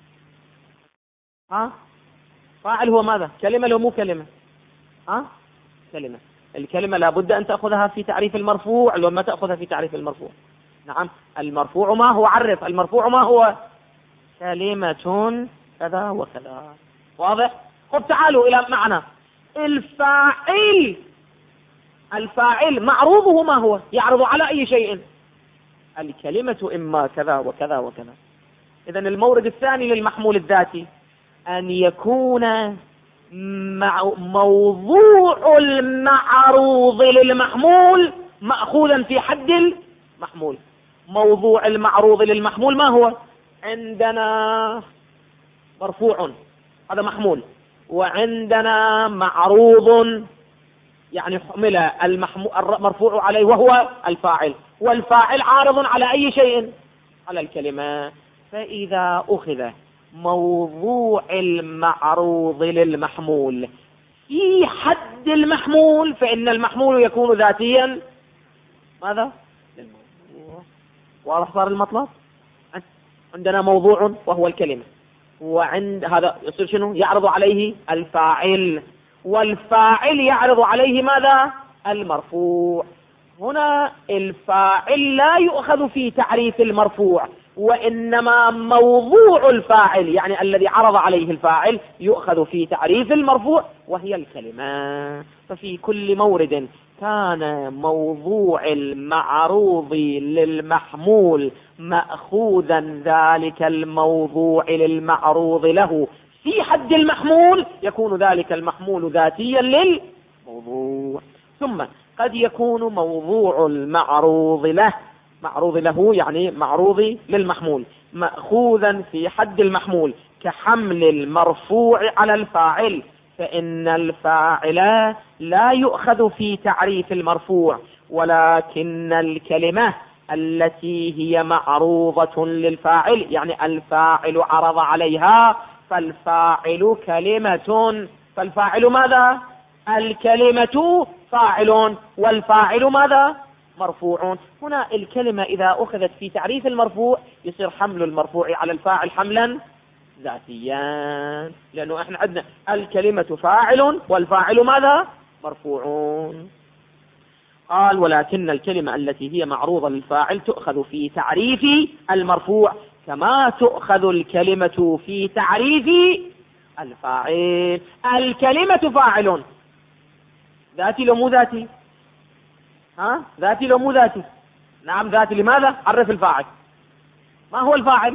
فاعل هو ماذا؟ كلمة لو مو كلمة؟ كلمة. الكلمة لابد أن تأخذها في تعريف المرفوع لو ما تأخذها في تعريف المرفوع. نعم. المرفوع ما هو؟ عرف المرفوع ما هو؟ كلمة كذا وكذا. واضح؟ خب تعالوا إلى معنى الفاعل معروضه ما هو؟ يعرض على أي شيء؟ الكلمة إما كذا وكذا وكذا. إذن المورد الثاني للمحمول الذاتي أن يكون موضوع المعروض للمحمول مأخوذا في حد المحمول. موضوع المعروض للمحمول ما هو؟ عندنا مرفوع هذا محمول، وعندنا معروض يعني حمل المرفوع عليه وهو الفاعل، والفاعل عارض على أي شيء؟ على الكلمة. فإذا أخذ موضوع المعروض للمحمول في حد المحمول فإن المحمول يكون ذاتيا ماذا؟ للموضوع. واضح صار المطلب؟ عندنا موضوع وهو الكلمة، وعند هذا يصير شنو؟ يعرض عليه الفاعل، والفاعل يعرض عليه ماذا؟ المرفوع. هنا الفاعل لا يؤخذ في تعريف المرفوع، وإنما موضوع الفاعل يعني الذي عرض عليه الفاعل يؤخذ في تعريف المرفوع وهي الكلمة. ففي كل مورد كان موضوع المعروض للمحمول مأخوذا ذلك الموضوع للمعروض له في حد المحمول يكون ذلك المحمول ذاتيا للموضوع. ثم قد يكون موضوع المعروض له يعني معروض للمحمول مأخوذا في حد المحمول كحمل المرفوع على الفاعل، فإن الفاعل لا يؤخذ في تعريف المرفوع، ولكن الكلمة التي هي معروضة للفاعل يعني الفاعل عرض عليها، فالفاعل كلمة، فالفاعل ماذا؟ الكلمة فاعل، والفاعل ماذا؟ مرفوع. هنا الكلمة إذا أخذت في تعريف المرفوع يصير حمل المرفوع على الفاعل حملا ذاتيا، لأنه احنا عندنا الكلمة فاعل والفاعل ماذا؟ مرفوع. قال ولكن الكلمة التي هي معروضة للفاعل تؤخذ في تعريف المرفوع كما تؤخذ الكلمة في تعريف الفاعل. الكلمة فاعل، ذاتي لو مو ذاتي؟ ذاتي لو مو ذاتي؟ نعم ذاتي. لماذا؟ عرف الفاعل. ما هو الفاعل؟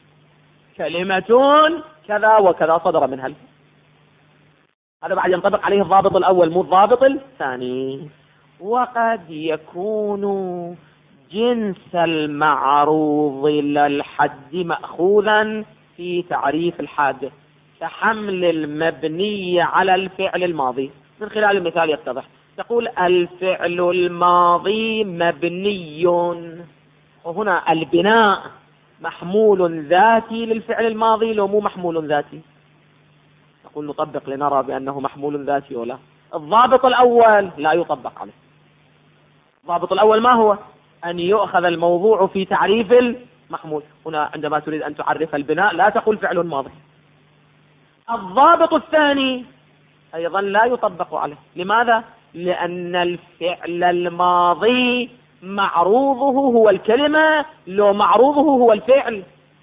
كلمة كذا وكذا صدر منها. هذا بعد ينطبق عليه الضابط الأول مو الضابط الثاني. وقد يكون جنس المعروض للحد مأخوذا في تعريف الحد كحمل المبني على الفعل الماضي. من خلال المثال يتضح. تقول الفعل الماضي مبني، وهنا البناء محمول ذاتي للفعل الماضي لو مو محمول ذاتي؟ نقول نطبق لنرى بأنه محمول ذاتي ولا. الضابط الأول لا يطبق عليه. الضابط الأول ما هو؟ أن يؤخذ الموضوع في تعريف المحمول. هنا عندما تريد أن تعرف البناء لا تقول فعل ماضي. الضابط الثاني أيضا لا يطبق عليه. لماذا؟ لأن الفعل الماضي معروضه هو الكلمة لو معروضه هو الفعل.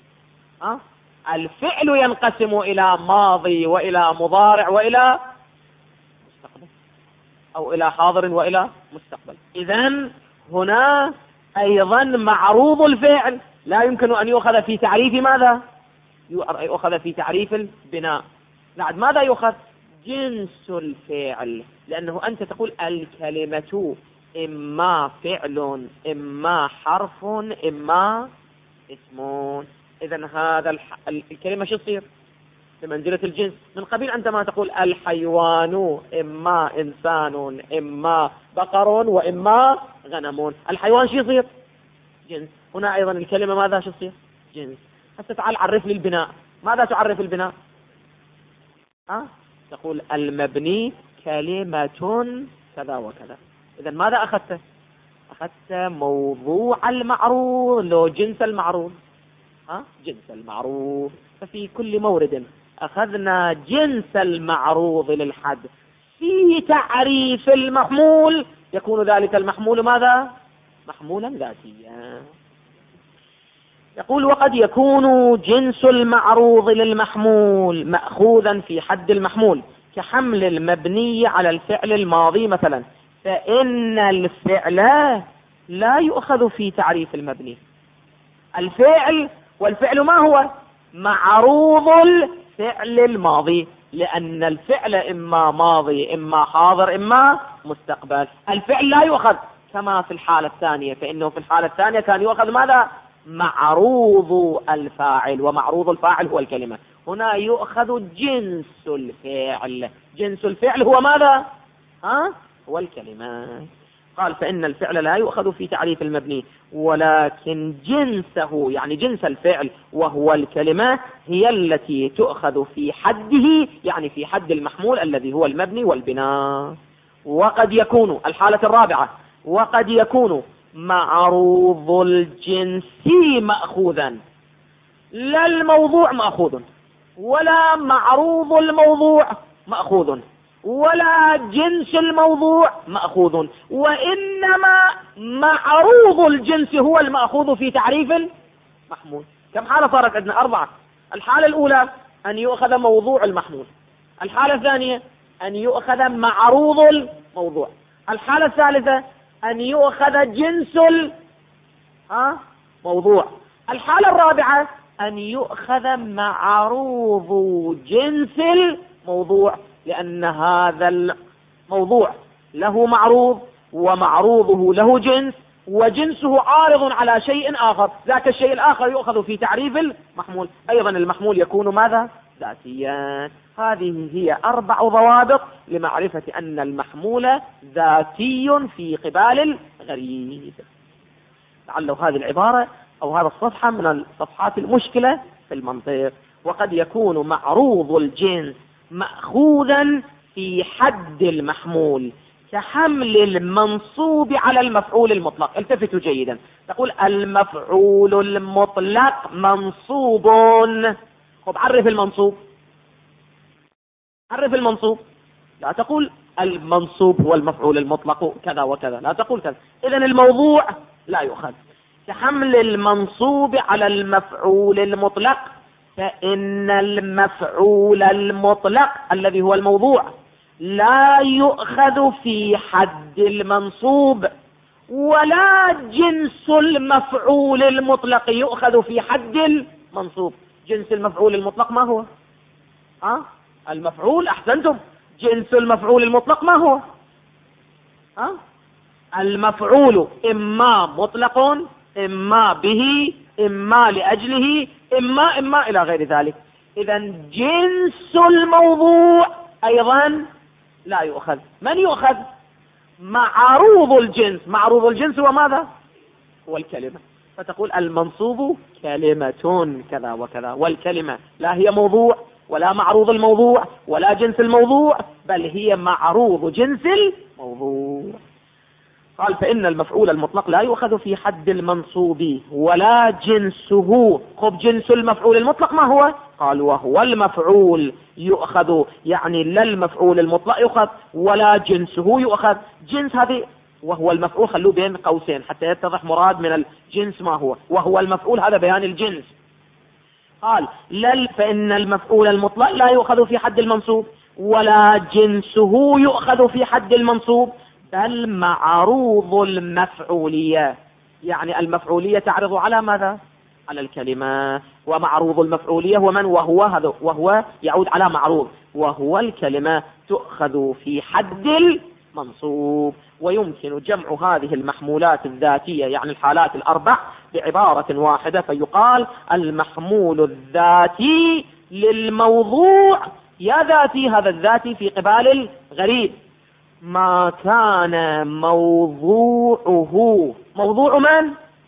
الفعل ينقسم إلى ماضي وإلى مضارع وإلى مستقبل، أو إلى حاضر وإلى مستقبل. إذن هنا أيضا معروض الفعل لا يمكن أن يؤخذ في تعريف ماذا؟ يؤخذ في تعريف البناء. بعد ماذا يؤخذ؟ جنس الفعل، لأنه أنت تقول الكلمة إما فعل إما حرف إما اسم. إذن هذا الكلمة شو تصير؟ بمنزلة الجنس. من قبيل عندما تقول الحيوان إما إنسان إما بقر وإما غنم، الحيوان شو يصير؟ جنس. هنا أيضا الكلمة ماذا شو تصير؟ جنس. هسه تعال عرف لي البناء. ماذا تعرف البناء؟ تقول المبني كلمة كذا وكذا. إذن ماذا أخذت؟ أخذت موضوع المعروض لو جنس المعروض. جنس المعروض. ففي كل مورد أخذنا جنس المعروض للحد في تعريف المحمول يكون ذلك المحمول ماذا؟ محمولا ذاتيا. يقول وقد يكون جنس المعروض للمحمول مأخوذا في حد المحمول كحمل المبني على الفعل الماضي مثلا، فإن الفعل لا يؤخذ في تعريف المبني. الفعل، والفعل ما هو؟ معروض الفعل الماضي، لأن الفعل إما ماضي إما حاضر إما مستقبل. الفعل لا يؤخذ كما في الحالة الثانية، فإنه في الحالة الثانية كان يؤخذ ماذا؟ معروض الفاعل، ومعروض الفاعل هو الكلمة. هنا يؤخذ جنس الفعل. جنس الفعل هو ماذا؟ هو الكلمة. قال فإن الفعل لا يؤخذ في تعريف المبني، ولكن جنسه يعني جنس الفعل وهو الكلمة هي التي تؤخذ في حده، يعني في حد المحمول الذي هو المبني والبناء. وقد يكون الحالة الرابعة، وقد يكون معروض الجنس مأخوذا، لا الموضوع مأخوذ ولا معروض الموضوع مأخوذ ولا جنس الموضوع مأخوذ، وإنما معروض الجنس هو المأخوذ في تعريف المحمول. كم حالة صارت عندنا؟ 4. الحالة الأولى أن يؤخذ موضوع المحمول، الحالة الثانية أن يؤخذ معروض الموضوع، الحالة الثالثة أن يؤخذ جنس الموضوع، الحالة الرابعة أن يؤخذ معروض جنس الموضوع، لأن هذا الموضوع له معروض ومعروضه له جنس، وجنسه عارض على شيء آخر، ذاك الشيء الآخر يؤخذ في تعريف المحمول. أيضا المحمول يكون ماذا؟ ذاتيا. هذه هي 4 ضوابط لمعرفة أن المحمول ذاتي في قبال الغريب. لعله هذه العبارة أو هذا الصفحة من الصفحات المشكلة في المنطق. وقد يكون معروض الجنس مأخوذا في حد المحمول كحمل المنصوب على المفعول المطلق. التفتوا جيدا، تقول المفعول المطلق منصوب. خب عرف المنصوب، عرف المنصوب. لا تقول المنصوب هو المفعول المطلق كذا وكذا، لا تقول كذا. إذن الموضوع لا يؤخذ كحمل المنصوب على المفعول المطلق، فإن المفعول المطلق الذي هو الموضوع لا يؤخذ في حد المنصوب، ولا جنس المفعول المطلق يؤخذ في حد المنصوب. جنس المفعول المطلق ما هو؟ المفعول. أحسنتم. جنس المفعول المطلق ما هو؟ المفعول إما مطلق، إما به، إما لأجله، إما إلى غير ذلك. إذن جنس الموضوع أيضا لا يؤخذ. من يؤخذ؟ معروض الجنس. معروض الجنس هو ماذا؟ هو الكلمة. فتقول المنصوب كلمة كذا وكذا، والكلمة لا هي موضوع ولا معروض الموضوع ولا جنس الموضوع، بل هي معروض جنس الموضوع. قال فإن المفعول المطلق لا يؤخذ في حد المنصوب ولا جنسه. خب جنس المفعول المطلق ما هو؟ قال وهو المفعول يؤخذ، يعني لا المفعول المطلق يؤخذ ولا جنسه يؤخذ. جنس هذه وهو المفعول، خلوه بين قوسين حتى يتضح مراد من الجنس ما هو. وهو المفعول هذا بيان الجنس. قال فإن المفعول المطلق لا يؤخذ في حد المنصوب ولا جنسه يؤخذ في حد المنصوب، بل معروض المفعولية. يعني المفعولية تعرض على ماذا؟ على الكلمة. ومعروض المفعولية هو من؟ وهو يعود على معروض، وهو الكلمة تؤخذ في حد المنصوب. ويمكن جمع هذه المحمولات الذاتية يعني الحالات ال4 بعبارة واحدة، فيقال المحمول الذاتي للموضوع. يا ذاتي، هذا الذاتي في قبال الغريب ما كان موضوعه. موضوع من؟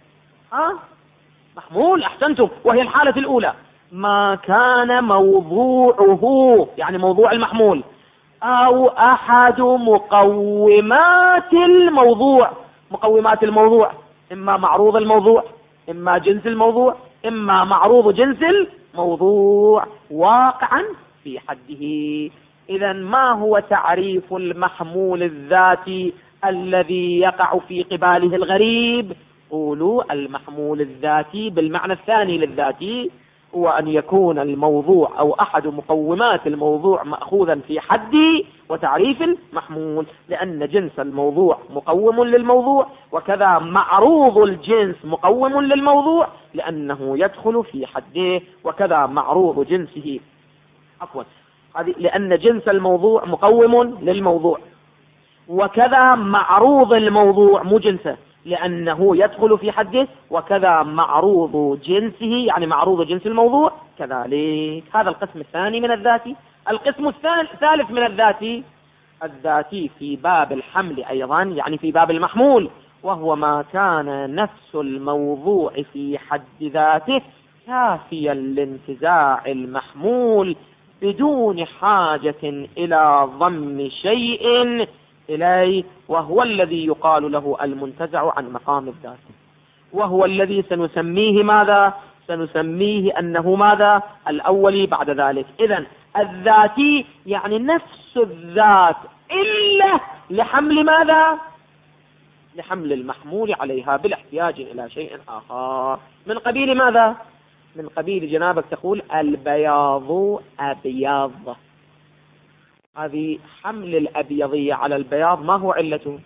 محمول. أحسنتم. وهي الحالة الأولى ما كان موضوعه يعني موضوع المحمول أو أحد مقومات الموضوع. مقومات الموضوع إما معروض الموضوع، إما جنس الموضوع، إما معروض جنس الموضوع واقعا في حده. إذن ما هو تعريف المحمول الذاتي الذي يقع في قباله الغريب؟ قولوا المحمول الذاتي بالمعنى الثاني للذاتي هو أن يكون الموضوع أو أحد مقومات الموضوع مأخوذا في حد وتعريف المحمول، لأن جنس الموضوع مقوم للموضوع، وكذا معروض الجنس مقوم للموضوع لأنه يدخل في حده، وكذا معروض جنسه هذه لأن جنس الموضوع مقوم للموضوع، وكذا معروض الموضوع مو جنسه لأنه يدخل في حده، وكذا معروض جنسه يعني معروض جنس الموضوع كذلك. هذا القسم الثاني من الذاتي. القسم الثالث من الذاتي الذاتي في باب الحمل أيضا يعني في باب المحمول، وهو ما كان نفس الموضوع في حد ذاته كافيا لانتزاع المحمول بدون حاجة إلى ضم شيء إليه، وهو الذي يقال له المنتزع عن مقام الذات، وهو الذي سنسميه ماذا؟ سنسميه أنه ماذا؟ الأولي بعد ذلك. إذن الذاتي يعني نفس الذات إلا لحمل ماذا؟ لحمل المحمول عليها بالاحتياج إلى شيء آخر. من قبيل ماذا؟ من قبيل جنابك تقول البياض أبيض، هذه حمل الأبيضية على البياض ما هو علته؟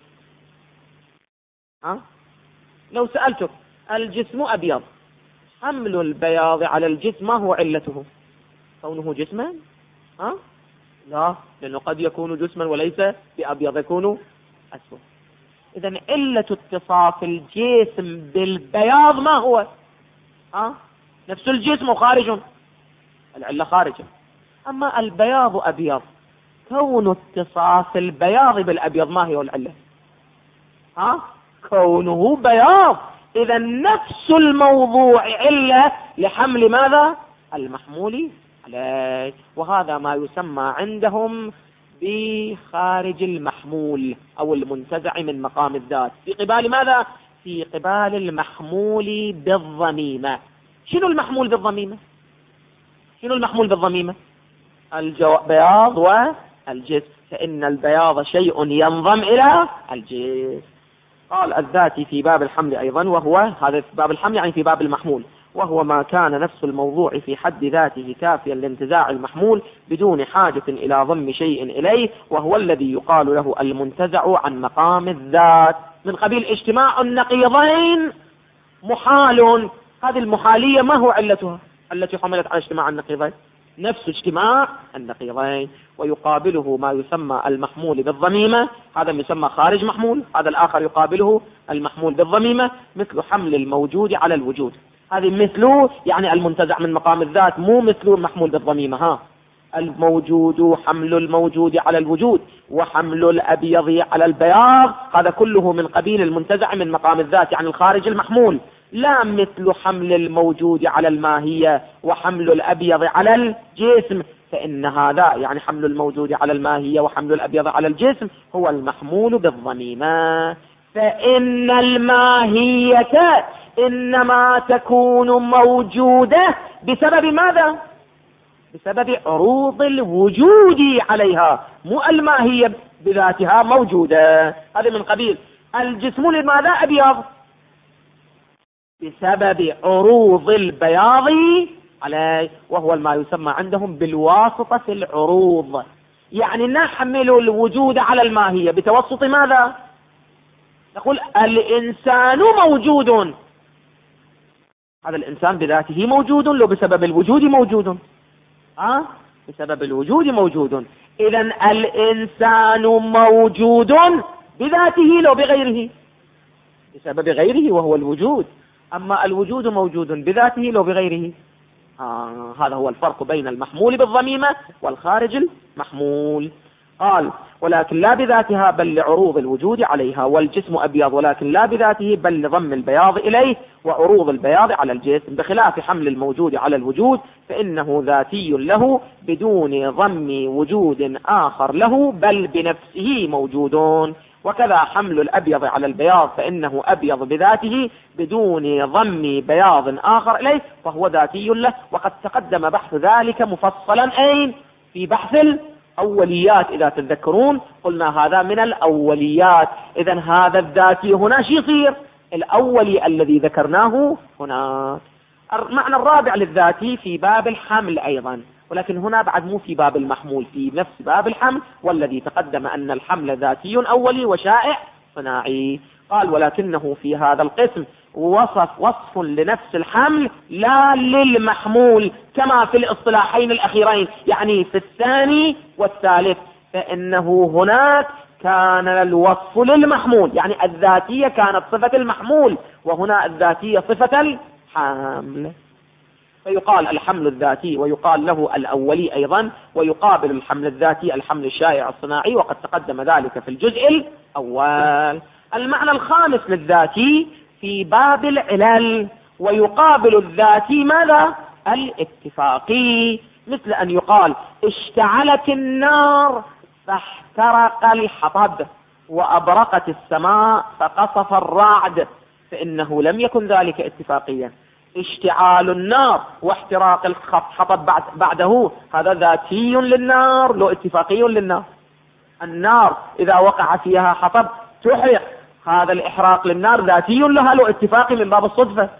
لو سألتك الجسم أبيض، حمل البياض على الجسم ما هو علته؟ كونه جسما؟ لا، لأنه قد يكون جسما وليس بأبيض، يكون أسود. إذن علة اتصاف الجسم بالبياض ما هو؟ نفس الجسم خارج، العلة خارجة. أما البياض أبيض، كون اتصاف البياض بالأبيض ما هي العلة؟ كونه بياض. إذا نفس الموضوع علة لحمل ماذا؟ المحمول عليه، وهذا ما يسمى عندهم بخارج المحمول أو المنتزع من مقام الذات في قبال ماذا؟ في قبال المحمول بالضميمة. شنو المحمول بالضميمة؟ شنو المحمول بالضميمة؟ البياض والجسم، فإن البياض شيء ينضم إلى الجسم. قال الذاتي في باب الحمل أيضا، وهو هذا في باب الحمل يعني في باب المحمول، وهو ما كان نفس الموضوع في حد ذاته كافيا لانتزاع المحمول بدون حاجة إلى ضم شيء إليه، وهو الذي يقال له المنتزع عن مقام الذات. من قبيل اجتماع النقيضين محال، هذه المحالية ما هو علتها التي حملت على اجتماع النقيضين؟ نفس اجتماع النقيضين. ويقابله ما يسمى المحمول بالضميمة، هذا يسمى خارج محمول، هذا الآخر يقابله المحمول بالضميمة، مثل حمل الموجود على الوجود. هذه مثله يعني المنتزع من مقام الذات، مو مثل المحمول بالضميمة. الموجود حمل الموجود على الوجود، وحمل الأبيض على البياض، هذا كله من قبيل المنتزع من مقام الذات يعني الخارج المحمول، لا مثل حمل الموجود على الماهية وحمل الأبيض على الجسم، فإن هذا يعني حمل الموجود على الماهية وحمل الأبيض على الجسم هو المحمول بالضميمة. فإن الماهية إنما تكون موجودة بسبب ماذا؟ بسبب عروض الوجود عليها، مو الماهية بذاتها موجودة. هذا من قبيل الجسم لماذا أبيض؟ بسبب عروض البياض عليه، وهو ما يسمى عندهم بالواسطة في العروض، يعني نحمل الوجود على الماهية بتوسط ماذا؟ نقول الإنسان موجود، هذا الإنسان بذاته موجود لو بسبب الوجود موجود؟ بسبب الوجود موجود. إذن الإنسان موجود بذاته لو بغيره؟ بسبب غيره وهو الوجود. أما الوجود موجود بذاته لو بغيره؟ هذا هو الفرق بين المحمول بالضميمة والخارج المحمول. قال ولكن لا بذاتها بل لعروض الوجود عليها، والجسم أبيض ولكن لا بذاته بل لضم البياض إليه وعروض البياض على الجسم، بخلاف حمل الموجود على الوجود فإنه ذاتي له بدون ضم وجود آخر له بل بنفسه موجودون. وكذا حمل الأبيض على البياض فإنه أبيض بذاته بدون ضم بياض آخر إليه فهو ذاتي له. وقد تقدم بحث ذلك مفصلا أين؟ في بحث الأوليات. إذا تتذكرون قلنا هذا من الأوليات. إذن هذا الذاتي هنا شي يصير الأولي الذي ذكرناه هناك. المعنى الرابع للذاتي في باب الحمل أيضا، ولكن هنا بعد مو في باب المحمول، في نفس باب الحمل، والذي تقدم أن الحمل ذاتي أولي وشائع صناعي. قال ولكنه في هذا القسم وصف لنفس الحمل لا للمحمول كما في الاصطلاحين الأخيرين، يعني في الثاني والثالث، فإنه هناك كان الوصف للمحمول، يعني الذاتية كانت صفة المحمول، وهنا الذاتية صفة الحمل. فيقال الحمل الذاتي ويقال له الأولي أيضا، ويقابل الحمل الذاتي الحمل الشائع الصناعي، وقد تقدم ذلك في الجزء الأول. المعنى الخامس للذاتي في باب العلل، ويقابل الذاتي ماذا؟ الاتفاقي، مثل أن يقال اشتعلت النار فاحترق الحطب وأبرقت السماء فقصف الرعد، فإنه لم يكن ذلك اتفاقيا. اشتعال النار واحتراق الحطب بعده هذا ذاتي للنار لو اتفاقي للنار. النار إذا وقع فيها حطب تحرق، هذا الإحراق للنار ذاتي لها لو اتفاقي من باب الصدفة.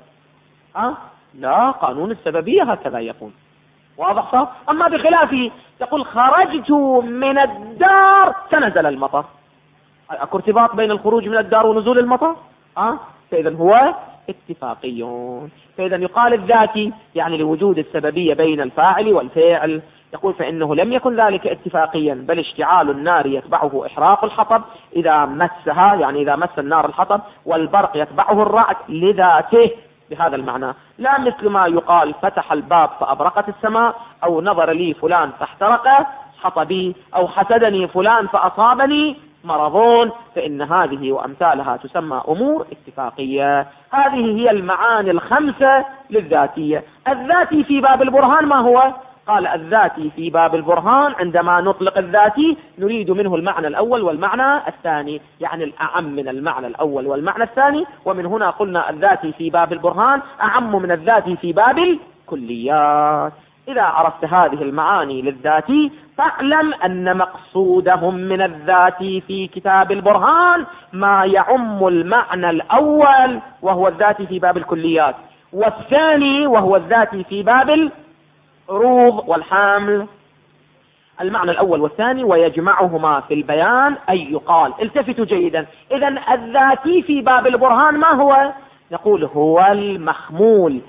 لا، قانون السببية هكذا يقول. واضح صار؟ أما بخلافه تقول خرجت من الدار فنزل المطر، اكو ارتباط بين الخروج من الدار ونزول المطر؟ فإذا هو اتفاقيون. فإذا يقال الذاتي يعني لوجود السببية بين الفاعل والفعل. يقول فإنه لم يكن ذلك اتفاقيا، بل اشتعال النار يتبعه إحراق الحطب إذا مسها، يعني إذا مس النار الحطب، والبرق يتبعه الرعد لذاته بهذا المعنى، لا مثل ما يقال فتح الباب فأبرقت السماء، أو نظر لي فلان فاحترق حطبي، أو حسدني فلان فأصابني مرضون، فإن هذه وأمثالها تسمى أمور اتفاقية. هذه هي المعاني الخمسة للذاتية. الذاتي في باب البرهان ما هو؟ قال الذاتي في باب البرهان عندما نطلق الذاتي نريد منه المعنى الأول والمعنى الثاني، يعني الأعم من المعنى الأول والمعنى الثاني، ومن هنا قلنا الذاتي في باب البرهان أعم من الذاتي في باب الكليات. إذا عرفت هذه المعاني للذاتي فاعلم أن مقصودهم من الذاتي في كتاب البرهان ما يعم المعنى الأول وهو الذاتي في باب الكليات، والثاني وهو الذاتي في باب العروض والحمل. المعنى الأول والثاني ويجمعهما في البيان أي يقال. التفتوا جيدا. إذن الذاتي في باب البرهان ما هو؟ نقول هو المحمول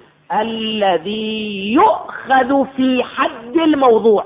الذي يؤخذ في حد الموضوع.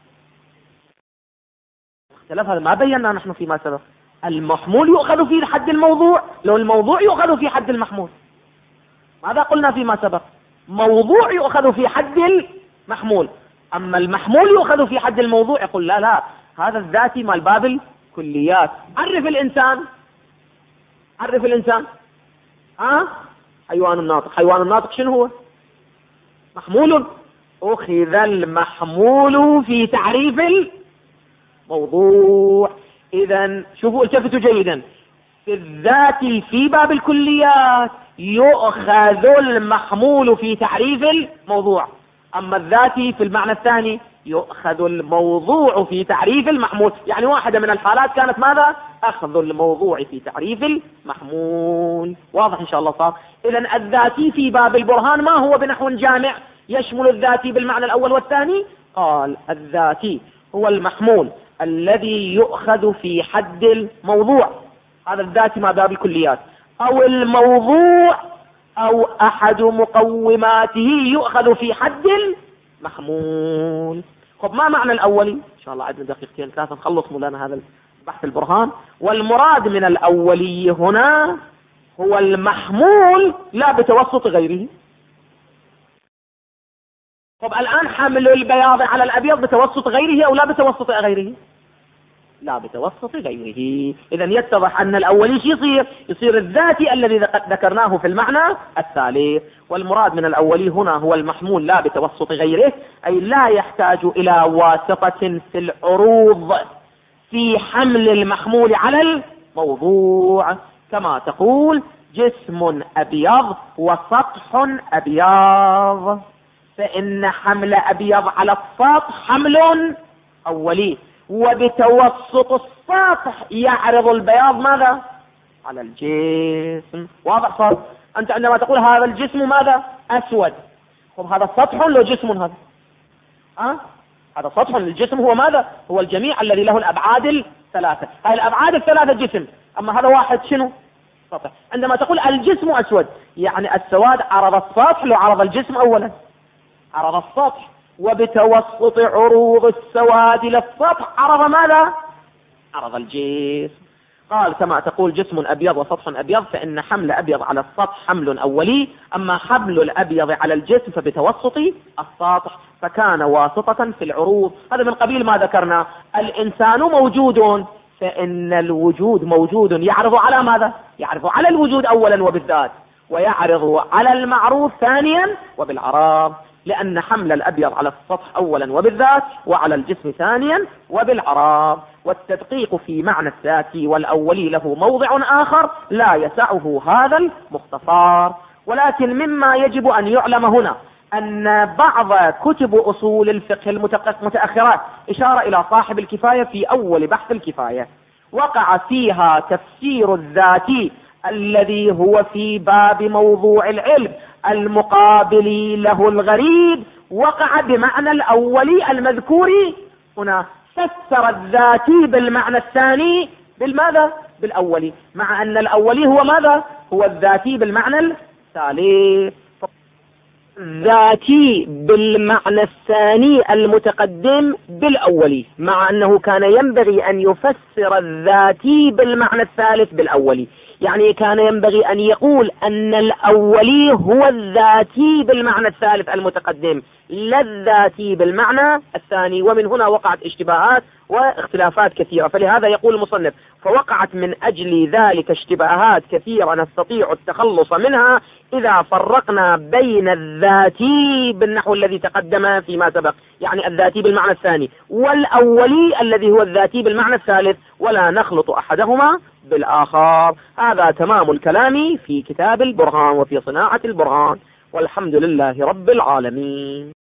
اختلاف هذا ما بينا نحن فيما سبق. المحمول يؤخذ في حد الموضوع، لو الموضوع يؤخذ في حد المحمول. ماذا قلنا فيما سبق؟ موضوع يؤخذ في حد المحمول، أما المحمول يؤخذ في حد الموضوع. يقول لا هذا الذاتي مال باب الكليات. عرف الإنسان، عرف الإنسان. حيوان الناطق. حيوان الناطق شنو هو؟ محمول. أخذ المحمول في تعريف الموضوع. إذن شوفوا التفتوا جيدا. في الذات في باب الكليات يؤخذ المحمول في تعريف الموضوع، أما الذاتي في المعنى الثاني يؤخذ الموضوع في تعريف المحمول. يعني واحدة من الحالات كانت ماذا؟ أخذ الموضوع في تعريف المحمول. واضح إن شاء الله صار؟ إذن الذاتي في باب البرهان ما هو بنحو جامع يشمل الذاتي بالمعنى الأول والثاني؟ قال الذاتي هو المحمول الذي يؤخذ في حد الموضوع، هذا الذاتي ما باب الكليات، أو الموضوع أو أحد مقوماته يؤخذ في حد المحمول. خب ما معنى الأولي؟ إن شاء الله عندنا دقيقتين ثلاثة نخلص مولانا هذا البحث البرهان. والمراد من الأولي هنا هو المحمول لا بتوسط غيره. طب الآن حمل البياض على الأبيض بتوسط غيره أو لا بتوسط غيره؟ لا بتوسط غيره. إذن يتضح أن الأولي يصير الذاتي الذي ذكرناه في المعنى الثالث. والمراد من الأولي هنا هو المحمول لا بتوسط غيره، أي لا يحتاج إلى واسطة في العروض في حمل المحمول على الموضوع، كما تقول جسم أبيض وسطح أبيض، فإن حمل أبيض على السطح حمل أولي، وبتوسط السطح يعرض البياض ماذا؟ على الجسم. واضح صار؟ أنت عندما تقول هذا الجسم ماذا؟ أسود. طب هذا سطح ولا جسم هذا؟ هذا سطح. الجسم هو ماذا؟ هو الجميع الذي له الأبعاد الثلاثة. هاي الأبعاد الثلاثة جسم، أما هذا واحد شنو؟ سطح. عندما تقول الجسم أسود يعني السواد عرض السطح لو عرض الجسم أولا؟ عرض السطح. وبتوسط عروض السواد للسطح عرض ماذا؟ عرض الجسم. قال كما تقول جسم أبيض وسطح أبيض، فإن حمل أبيض على السطح حمل أولي، أما حمل الأبيض على الجسم فبتوسط السطح، فكان واسطة في العروض. هذا من قبيل ما ذكرنا. الإنسان موجود، فإن الوجود موجود يعرض على ماذا؟ يعرض على الوجود أولا وبالذات، ويعرض على المعروض ثانيا وبالعراض، لأن حمل الأبيض على السطح أولا وبالذات، وعلى الجسم ثانيا وبالعراض. والتدقيق في معنى الذاتي والأولي له موضع آخر لا يسعه هذا المختصر. ولكن مما يجب أن يعلم هنا أن بعض كتب أصول الفقه المتأخرات، إشارة إلى صاحب الكفاية في أول بحث الكفاية، وقع فيها تفسير الذاتي الذي هو في باب موضوع العلم المقابل له الغريب، وقع بمعنى الأولي المذكور هنا، فسر الذاتي بالمعنى الثاني بالماذا؟ بالأولي، مع أن الأولي هو ماذا؟ هو الذاتي بالمعنى الثالث. ذاتي بالمعنى الثاني المتقدم بالأولي، مع أنه كان ينبغي أن يفسر الذاتي بالمعنى الثالث بالأولي. يعني كان ينبغي أن يقول أن الأولي هو الذاتي بالمعنى الثالث المتقدم، لا الذاتي بالمعنى الثاني. ومن هنا وقعت اشتباهات واختلافات كثيرة. فلهذا يقول المصنف: فوقعت من أجل ذلك اشتباهات كثيرة نستطيع التخلص منها إذا فرقنا بين الذاتي بالنحو الذي تقدم فيما سبق، يعني الذاتي بالمعنى الثاني، والأولي الذي هو الذاتي بالمعنى الثالث، ولا نخلط أحدهما بالآخر. هذا تمام الكلام في كتاب البرهان وفي صناعة البرهان، والحمد لله رب العالمين.